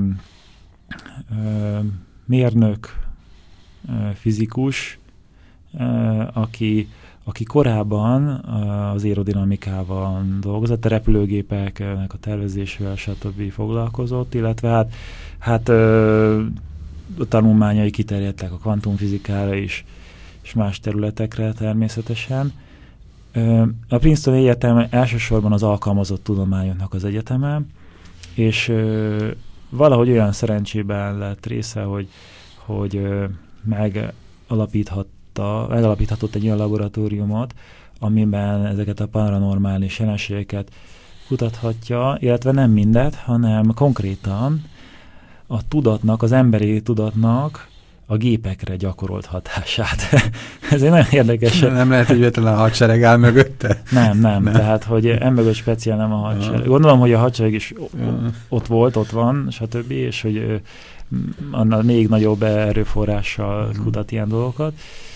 ö, mérnök, ö, fizikus, ö, aki, aki korábban az aerodinamikával dolgozott, a repülőgépeknek a tervezésével, stb. Foglalkozott, illetve hát, hát ö, a tanulmányai kiterjedtek a kvantumfizikára is, és más területekre természetesen. Ö, a Princeton Egyetem elsősorban az alkalmazott tudományoknak az egyeteme, és ö, valahogy olyan szerencsében lett része, hogy, hogy ö, megalapíthatta, megalapíthatott egy olyan laboratóriumot, amiben ezeket a paranormális jelenségeket kutathatja, illetve nem mindet, hanem konkrétan a tudatnak, az emberi tudatnak a gépekre gyakorolt hatását. Ez egy nagyon érdekes. Nem lehet, hogy véletlenül a hadsereg áll mögötte? Nem, nem, nem. Tehát, hogy emögött speciál nem a hadsereg. Gondolom, hogy a hadsereg is ott volt, ott van, stb., és hogy annál még nagyobb erőforrással kutat ilyen dolgokat.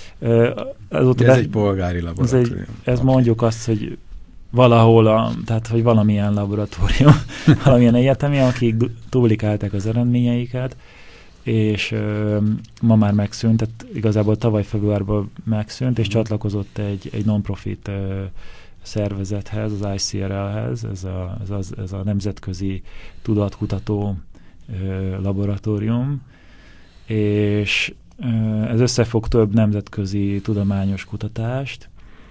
Ez be, egy polgári laboratórium. Ez, egy, ez okay. Mondjuk azt, hogy valahol, a, tehát, hogy valamilyen laboratórium, valamilyen egyetemi, akik publikálták az eredményeiket, és ö, ma már megszűnt, tehát igazából tavaly februárban megszűnt, és mm. csatlakozott egy, egy non-profit ö, szervezethez, az I C R L-hez, ez a, ez, az, ez a nemzetközi tudatkutató ö, laboratórium, és ö, ez összefog több nemzetközi tudományos kutatást,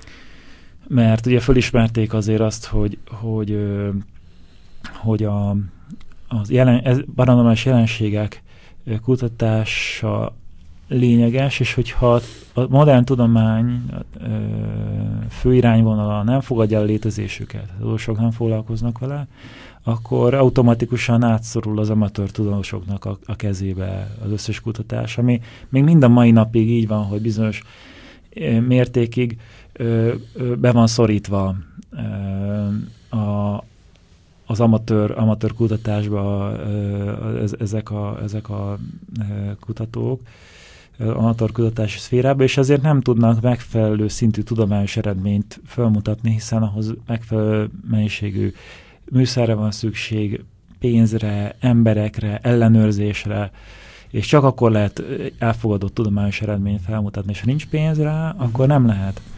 mert ugye fölismerték azért azt, hogy, hogy, ö, hogy a, az jelen, ez, paranormális jelenségek kutatása lényeges, és hogyha a modern tudomány fő irányvonala nem fogadja a létezésüket, a tudósok nem foglalkoznak vele, akkor automatikusan átszorul az amatőr tudósoknak a, a kezébe az összes kutatás, ami még mind a mai napig így van, hogy bizonyos mértékig be van szorítva a az amatőr, amatőr kutatásban ezek a, ezek a kutatók, amatőr kutatási szférában, és ezért nem tudnak megfelelő szintű tudományos eredményt felmutatni, hiszen ahhoz megfelelő mennyiségű műszerre van szükség, pénzre, emberekre, ellenőrzésre, és csak akkor lehet elfogadott tudományos eredményt felmutatni, és ha nincs pénz rá, akkor nem lehet.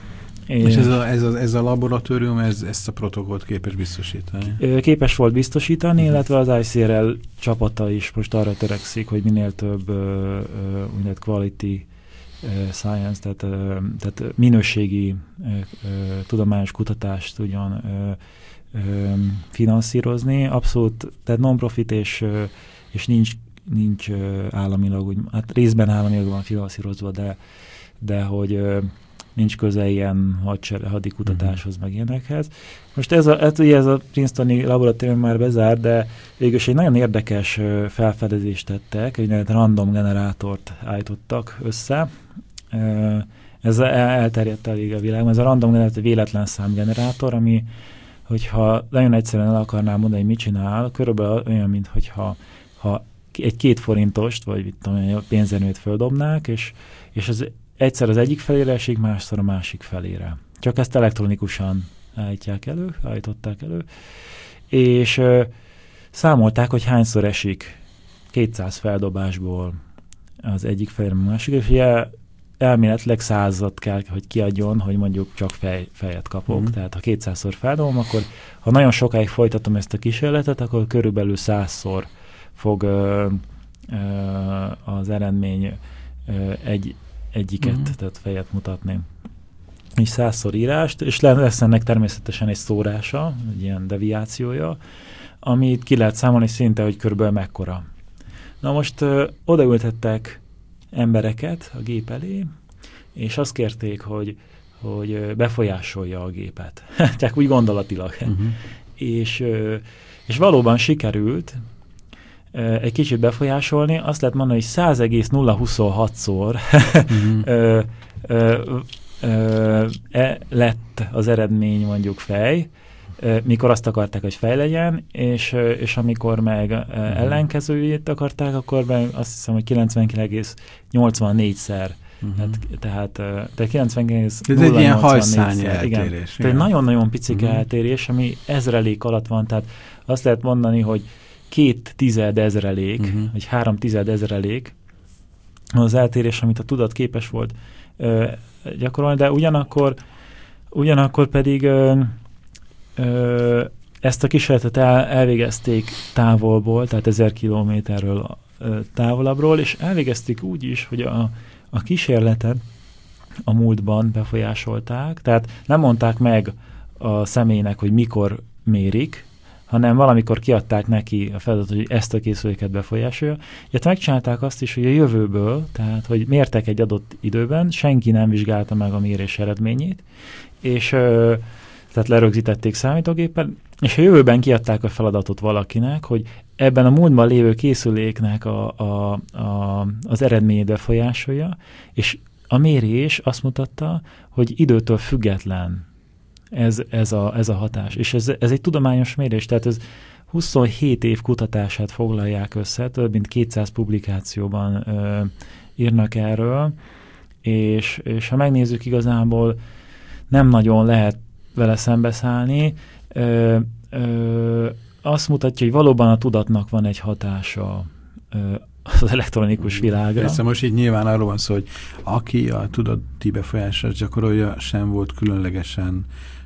És ez a, ez a, ez a laboratórium ez, ezt a protokollt képes biztosítani? Képes volt biztosítani, uh-huh. illetve az I C R L csapata is most arra törekszik, hogy minél több úgynevezett quality science, tehát, tehát minőségi tudományos kutatást tudjon finanszírozni. Abszolút, tehát non-profit és, és nincs, nincs államilag, úgy, hát részben államilag van finanszírozva, de, de hogy nincs köze ilyen hadser, hadikutatáshoz, uh-huh. meg ilyenekhez. Most ez a, ez, ez a Princetoni laboratórium már bezárt, de végülis egy nagyon érdekes felfedezést tettek, egy random generátort állítottak össze. Ez elterjedt elég a világban. Ez a random generátor véletlen számgenerátor, ami, hogyha nagyon egyszerűen el akarnám mondani, hogy mit csinál, körülbelül olyan, mint hogyha ha egy két forintost, vagy mit tudom, a pénzerőt földobnák, és, és az egyszer az egyik felére esik, másszor a másik felére. Csak ezt elektronikusan állítják elő, állították elő, és ö, számolták, hogy hányszor esik kétszáz feldobásból az egyik felére, a másik, és ugye elméletileg százat kell, hogy kiadjon, hogy mondjuk csak fej, fejet kapok. Mm-hmm. Tehát ha kétszázszor feldobom, akkor ha nagyon sokáig folytatom ezt a kísérletet, akkor körülbelül százszor fog ö, ö, az eredmény ö, egy egyiket, mm-hmm. tehát fejet mutatni. És százszor írást, és lesz ennek természetesen egy szórása, egy ilyen deviációja, amit ki lehet számolni szinte, hogy körülbelül mekkora. Na most ö, odaültettek embereket a gép elé, és azt kérték, hogy, hogy befolyásolja a gépet. Csak úgy gondolatilag. Uh-huh. És, és valóban sikerült egy kicsit befolyásolni. Azt lehet mondani, hogy száz egész nulla huszonhatszor uh-huh. lett az eredmény mondjuk fej, mikor azt akarták, hogy fej legyen, és, és amikor meg uh-huh. ellenkezőjét akarták, akkor meg azt hiszem, hogy kilencvenkilenc egész nyolcvannégyszer. Uh-huh. Tehát, tehát, tehát kilencvenkilenc egész nulla nyolcvannégyszer. Ez egy ilyen eltérés. Tehát nagyon-nagyon picike uh-huh. eltérés, ami ezrelék alatt van. Tehát azt lehet mondani, hogy két tized ezrelék, uh-huh. vagy három tized ezrelék az eltérés, amit a tudat képes volt ö, gyakorolni, de ugyanakkor, ugyanakkor pedig ö, Ö, ezt a kísérletet el, elvégezték távolból, tehát ezer kilométerről ö, távolabbról, és elvégezték úgy is, hogy a, a kísérletet a múltban befolyásolták, tehát nem mondták meg a személynek, hogy mikor mérik, hanem valamikor kiadták neki a feladatot, hogy ezt a készüléket befolyásolja. Illetve megcsinálták azt is, hogy a jövőből, tehát hogy mértek egy adott időben, senki nem vizsgálta meg a mérés eredményét, és ö, tehát lerögzítették számítógépen, és a jövőben kiadták a feladatot valakinek, hogy ebben a múltban lévő készüléknek a, a, a, az eredményét befolyásolja, és a mérés azt mutatta, hogy időtől független ez, ez, a, ez a hatás. És ez, ez egy tudományos mérés, tehát ez huszonhét év kutatását foglalják össze, több mint kétszáz publikációban ö, írnak erről, és, és ha megnézzük, igazából nem nagyon lehet vele szembeszállni. Ö, ö, azt mutatja, hogy valóban a tudatnak van egy hatása ö, az elektronikus világra. Persze most így nyilván arról van szó, hogy aki a tudati befolyásra gyakorolja, sem volt különlegesen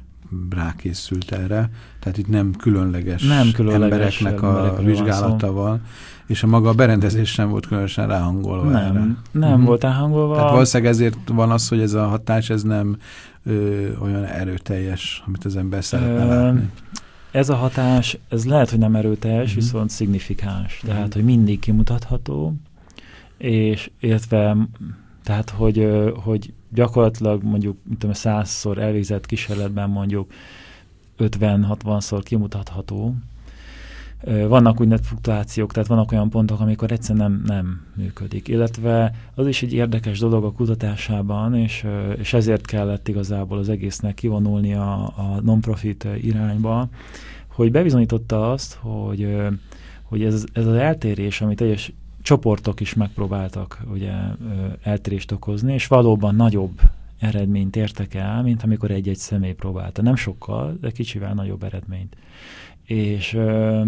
rákészült erre. Tehát itt nem különleges, nem különleges embereknek a vizsgálata van, és a maga a berendezés sem volt különösen ráhangolva nem, erre. Nem uh-huh. volt ráhangolva. Tehát valószínűleg ezért van az, hogy ez a hatás ez nem ö, olyan erőteljes, amit az ember szeretne ö, látni. Ez a hatás, ez lehet, hogy nem erőteljes, uh-huh. viszont szignifikáns. Uh-huh. Tehát, hogy mindig kimutatható, és illetve tehát, hogy, hogy gyakorlatilag mondjuk százszor elvégzett kísérletben mondjuk ötven-hatvanszor kimutatható. Vannak úgynevezett fluktuációk, tehát vannak olyan pontok, amikor egyszerűen nem, nem működik. Illetve az is egy érdekes dolog a kutatásában, és, és ezért kellett igazából az egésznek kivonulni a, a non-profit irányba, hogy bebizonyította azt, hogy, hogy ez, ez az eltérés, amit egyes csoportok is megpróbáltak ugye, eltérést okozni, és valóban nagyobb eredményt értek el, mint amikor egy-egy személy próbálta. Nem sokkal, de kicsivel nagyobb eredményt. És ö,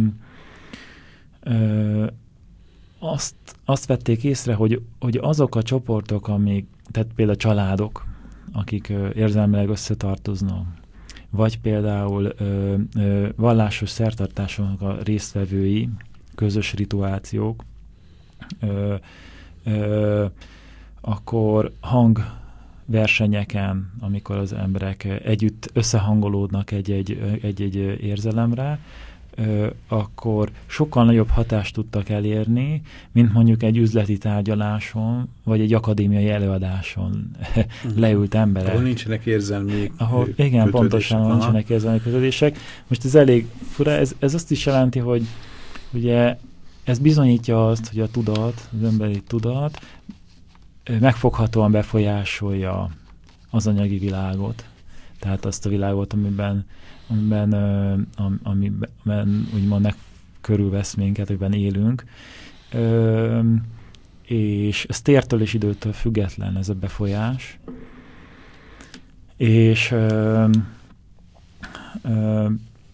ö, azt, azt vették észre, hogy, hogy azok a csoportok, amik, tehát például családok, akik ö, érzelmileg összetartoznak, vagy például ö, ö, vallásos szertartásoknak a résztvevői, közös rituációk, ö, ö, akkor hangversenyeken, amikor az emberek együtt összehangolódnak egy-egy, egy-egy érzelemre, ö, akkor sokkal nagyobb hatást tudtak elérni, mint mondjuk egy üzleti tárgyaláson, vagy egy akadémiai előadáson uh-huh. leült emberek. Ahol nincsenek érzelmi Ahol, igen, pontosan aha. nincsenek érzelmi kötődések. Most ez elég fura, ez, ez azt is jelenti, hogy ugye ez bizonyítja azt, hogy a tudat, az emberi tudat megfoghatóan befolyásolja az anyagi világot. Tehát azt a világot, amiben, amiben, am, amiben úgymond meg körülvesz minket, amiben élünk. Ö, és ez tértől és időtől független ez a befolyás. És ö, ö,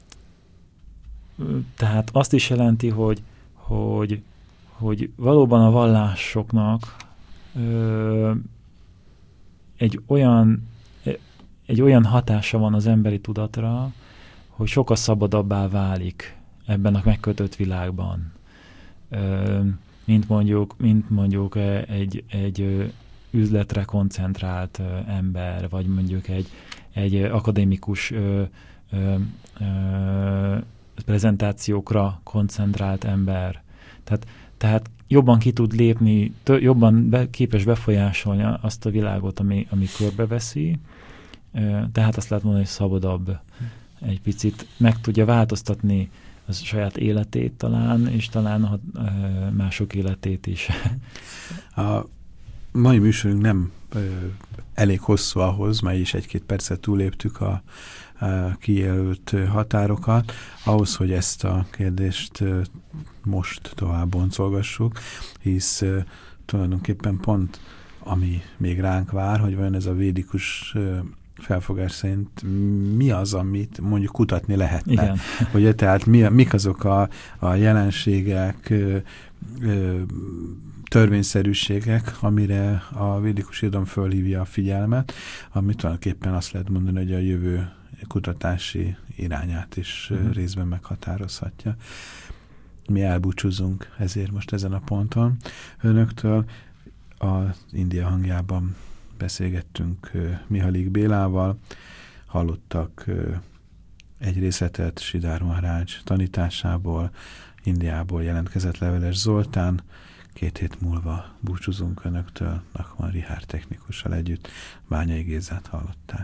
tehát azt is jelenti, hogy Hogy, hogy valóban a vallásoknak ö, egy, olyan, egy olyan hatása van az emberi tudatra, hogy sokkal szabadabbá válik ebben a megkötött világban. Ö, mint mondjuk, mint mondjuk egy, egy üzletre koncentrált ember, vagy mondjuk egy, egy akadémikus ö, ö, ö, prezentációkra koncentrált ember. Tehát, tehát jobban ki tud lépni, tő, jobban be, képes befolyásolni azt a világot, ami, ami körbeveszi. Tehát azt lehet mondani, hogy szabadabb egy picit, meg tudja változtatni a saját életét talán, és talán a mások életét is. A mai műsorunk nem ö, elég hosszú ahhoz, mert is egy-két percet túléptük a kijelölt határokat, ahhoz, hogy ezt a kérdést most tovább boncolgassuk, hisz tulajdonképpen pont ami még ránk vár, hogy vajon ez a védikus felfogás szerint mi az, amit mondjuk kutatni lehetne. Igen. Ugye, tehát mi, mik azok a, a jelenségek, ö, ö, törvényszerűségek, amire a védikus irodalom fölhívja a figyelmet, amit tulajdonképpen azt lehet mondani, hogy a jövő kutatási irányát is uh-huh. részben meghatározhatja. Mi elbúcsúzunk ezért most ezen a ponton. Önöktől az India hangjában beszélgettünk uh, Mihalik Bélával, hallottak uh, egy részletet Sidhár Maharaj tanításából, Indiából jelentkezett Leveles Zoltán. Két hét múlva búcsúzunk önöktől, Nachman Richárd technikussal együtt. Bányai Gézát hallották.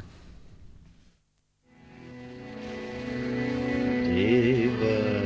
Éve.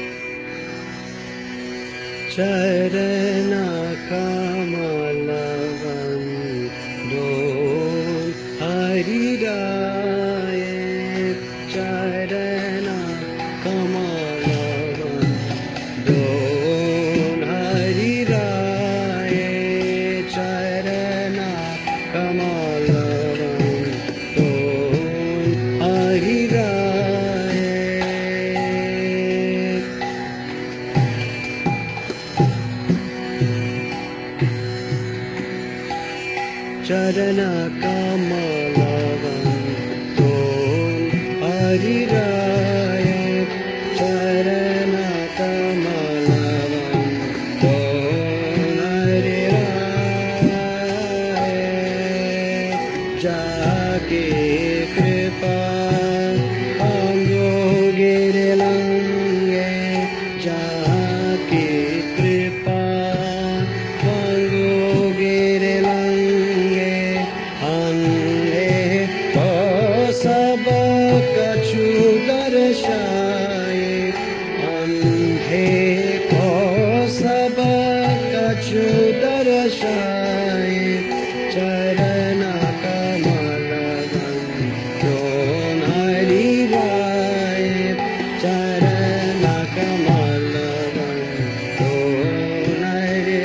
Charana Kamala Don Hari Raye Charana Kamalavam Don Hari Raye Charana Kamalavam Don Hari Raye Charana Kamalavam Don Hari Raye Jage Kripa Ango Girilange Jage Kripa Ango Girilange Ande Kosaba Kachu Darashaye Ande Kosaba Kachu Darashaye Charana Kamalavam Don Hari Raye Charana Kamalavam Don Hari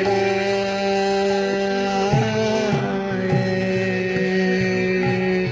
Raye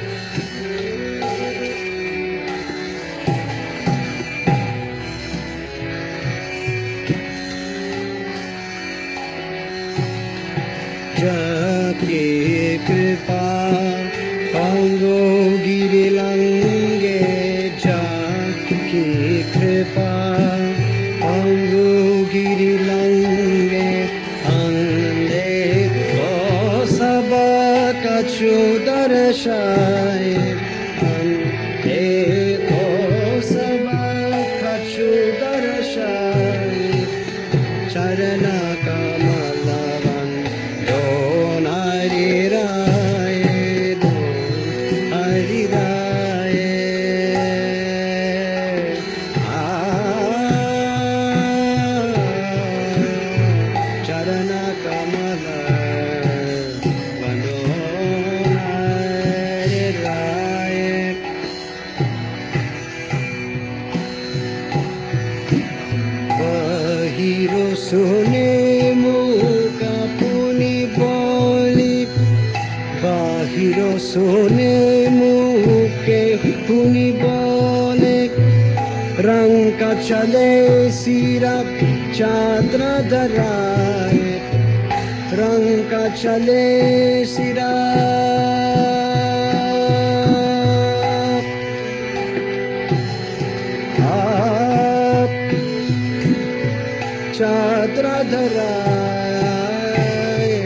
Jake Kripa Pango Girilange Jake Kripa Pango Girilange Ande Kosaba Kachu Darashaye Ande Kosaba Kachu Darashaye Charana Kamalavam Don Hari Raye Don Hari Raye Ah Charana Kamalavam Don Hari Raye Bahiro sune muka puni boli Bahiro sune muke puni bole Ranka chale sirap chadra daraye Ranka chale sirap Aap Chadra dharaye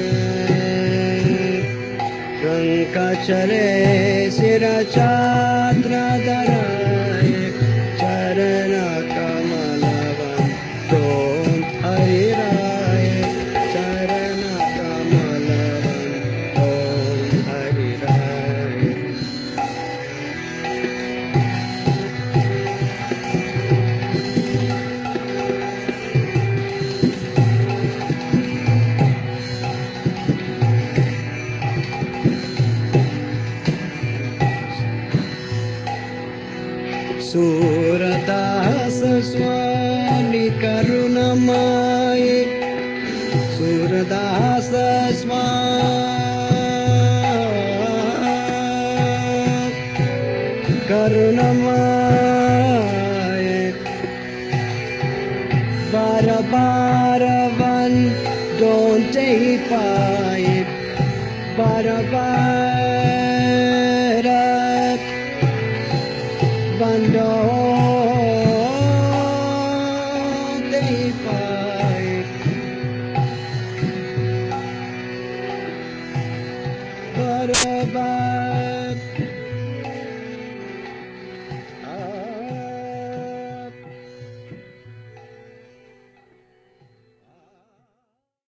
Ranka chale sira chadra dharaye Charana Kamalavam Don Hari Raye Charana Kamalavam Don Hari Raye Suradas Swami Karunamaye Suradas Swami Karunamaye Bara bara van don't take five Bara bara van don't take five Bara bara